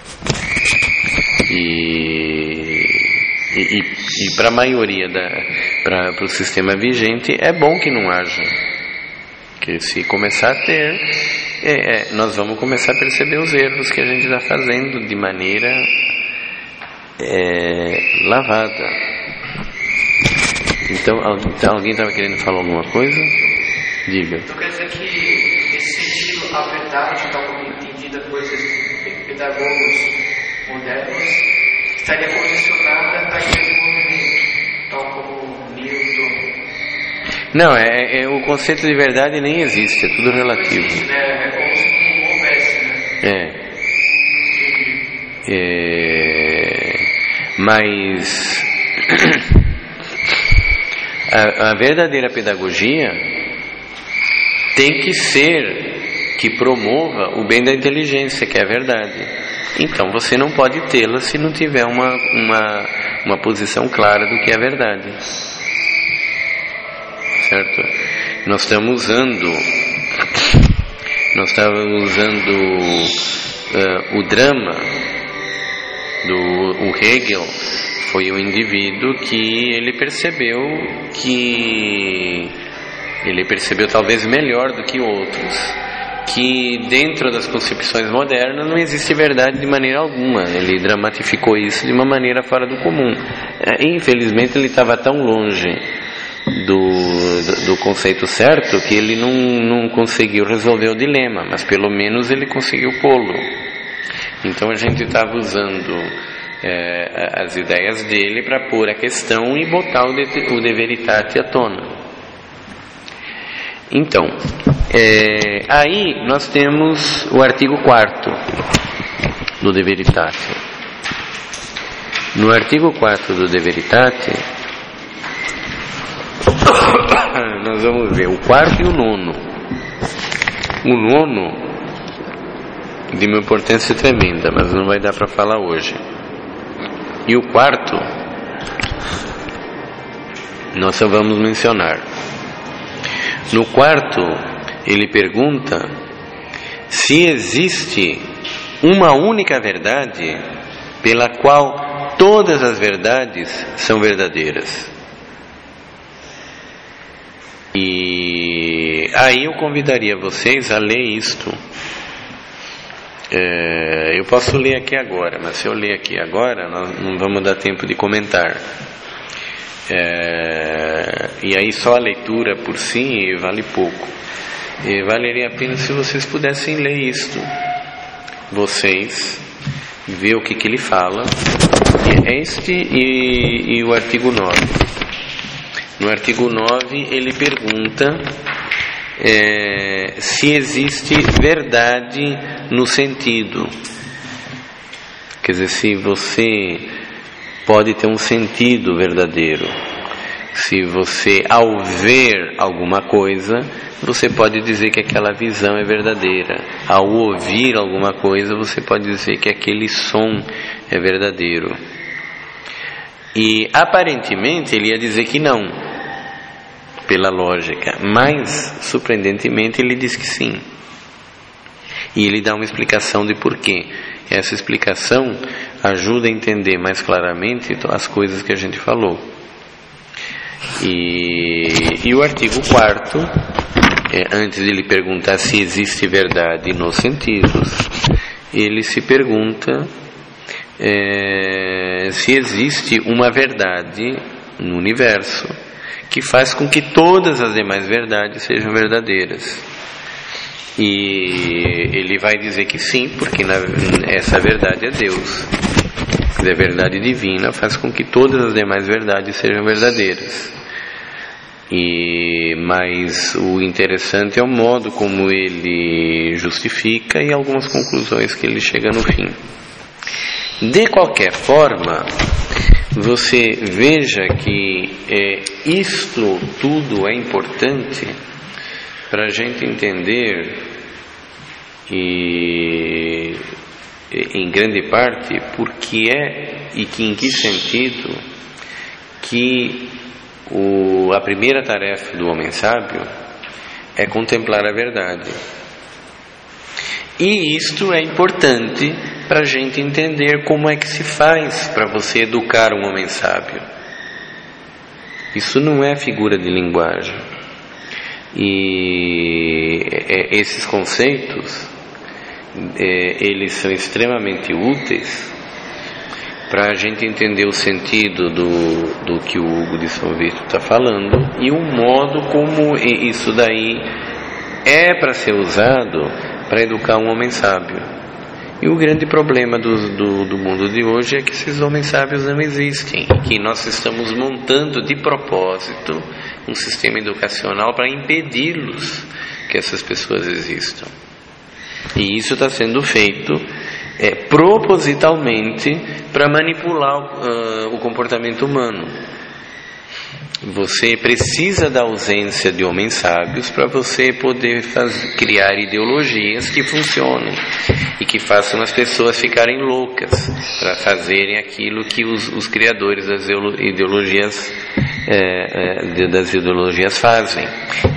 E, e, e para a maioria, para o sistema vigente, é bom que não haja. Porque se começar a ter, é, é, nós vamos começar a perceber os erros que a gente está fazendo de maneira é, lavada. Então, alguém estava querendo falar alguma coisa? Diga. Então quer dizer que, nesse sentido, a verdade, tal como entendida por esses pedagogos modernos, estaria condicionada à ideia de movimento, tal como Newton. Não, é, é, o conceito de verdade nem existe, é tudo relativo. Existe, né? É como se não houvesse, né? É. é mas a, a verdadeira pedagogia tem que ser que promova o bem da inteligência, que é a verdade. Então você não pode tê-la se não tiver uma, uma, uma posição clara do que é a verdade. Certo? Nós estamos usando nós estamos usando uh, o drama do o Hegel foi um indivíduo que ele percebeu que ele percebeu talvez melhor do que outros que dentro das concepções modernas não existe verdade de maneira alguma. Ele dramatificou isso de uma maneira fora do comum. Infelizmente ele estava tão longe do, do conceito certo que ele não, não conseguiu resolver o dilema, mas pelo menos ele conseguiu pô-lo. Então a gente estava usando é, as ideias dele para pôr a questão e botar o de, o de veritate à tona. Então, é, aí nós temos o artigo quarto do De Veritate. No artigo quarto do De Veritate, nós vamos ver o quarto e o nono. O nono, de uma importância tremenda, mas não vai dar para falar hoje. E o quarto, nós só vamos mencionar. No quarto, ele pergunta se existe uma única verdade pela qual todas as verdades são verdadeiras. E aí eu convidaria vocês a ler isto. É, eu posso ler aqui agora, mas se eu ler aqui agora, nós não vamos dar tempo de comentar. É, e aí só a leitura por si vale pouco. E valeria a pena se vocês pudessem ler isto, vocês, ver o que, que ele fala. Este e, e o artigo nove. No artigo nove ele pergunta é, se existe verdade no sentido. Quer dizer, se você pode ter um sentido verdadeiro. Se você, ao ver alguma coisa, você pode dizer que aquela visão é verdadeira. Ao ouvir alguma coisa, você pode dizer que aquele som é verdadeiro. E aparentemente ele ia dizer que não, pela lógica, mas surpreendentemente ele diz que sim. E ele dá uma explicação de porquê. Essa explicação ajuda a entender mais claramente as coisas que a gente falou. E, e o artigo quarto, é, antes de ele perguntar se existe verdade nos sentidos, ele se pergunta é, se existe uma verdade no universo que faz com que todas as demais verdades sejam verdadeiras. E ele vai dizer que sim, porque na, essa verdade é Deus. A verdade divina faz com que todas as demais verdades sejam verdadeiras. E, mas o interessante é o modo como ele justifica e algumas conclusões que ele chega no fim. De qualquer forma, você veja que é, isto tudo é importante para a gente entender, e em grande parte, por que é e que, em que sentido que o, a primeira tarefa do homem sábio é contemplar a verdade. E isto é importante para a gente entender como é que se faz para você educar um homem sábio. Isso não é figura de linguagem. E esses conceitos, eles são extremamente úteis para a gente entender o sentido do, do que o Hugo de São Vito está falando e o modo como isso daí é para ser usado para educar um homem sábio. E o grande problema do, do, do mundo de hoje é que esses homens sábios não existem, e que nós estamos montando de propósito um sistema educacional para impedi-los que essas pessoas existam. E isso está sendo feito é, propositalmente para manipular uh, o comportamento humano. Você precisa da ausência de homens sábios para você poder fazer, criar ideologias que funcionem e que façam as pessoas ficarem loucas para fazerem aquilo que os, os criadores das ideologias, é, é, das ideologias fazem.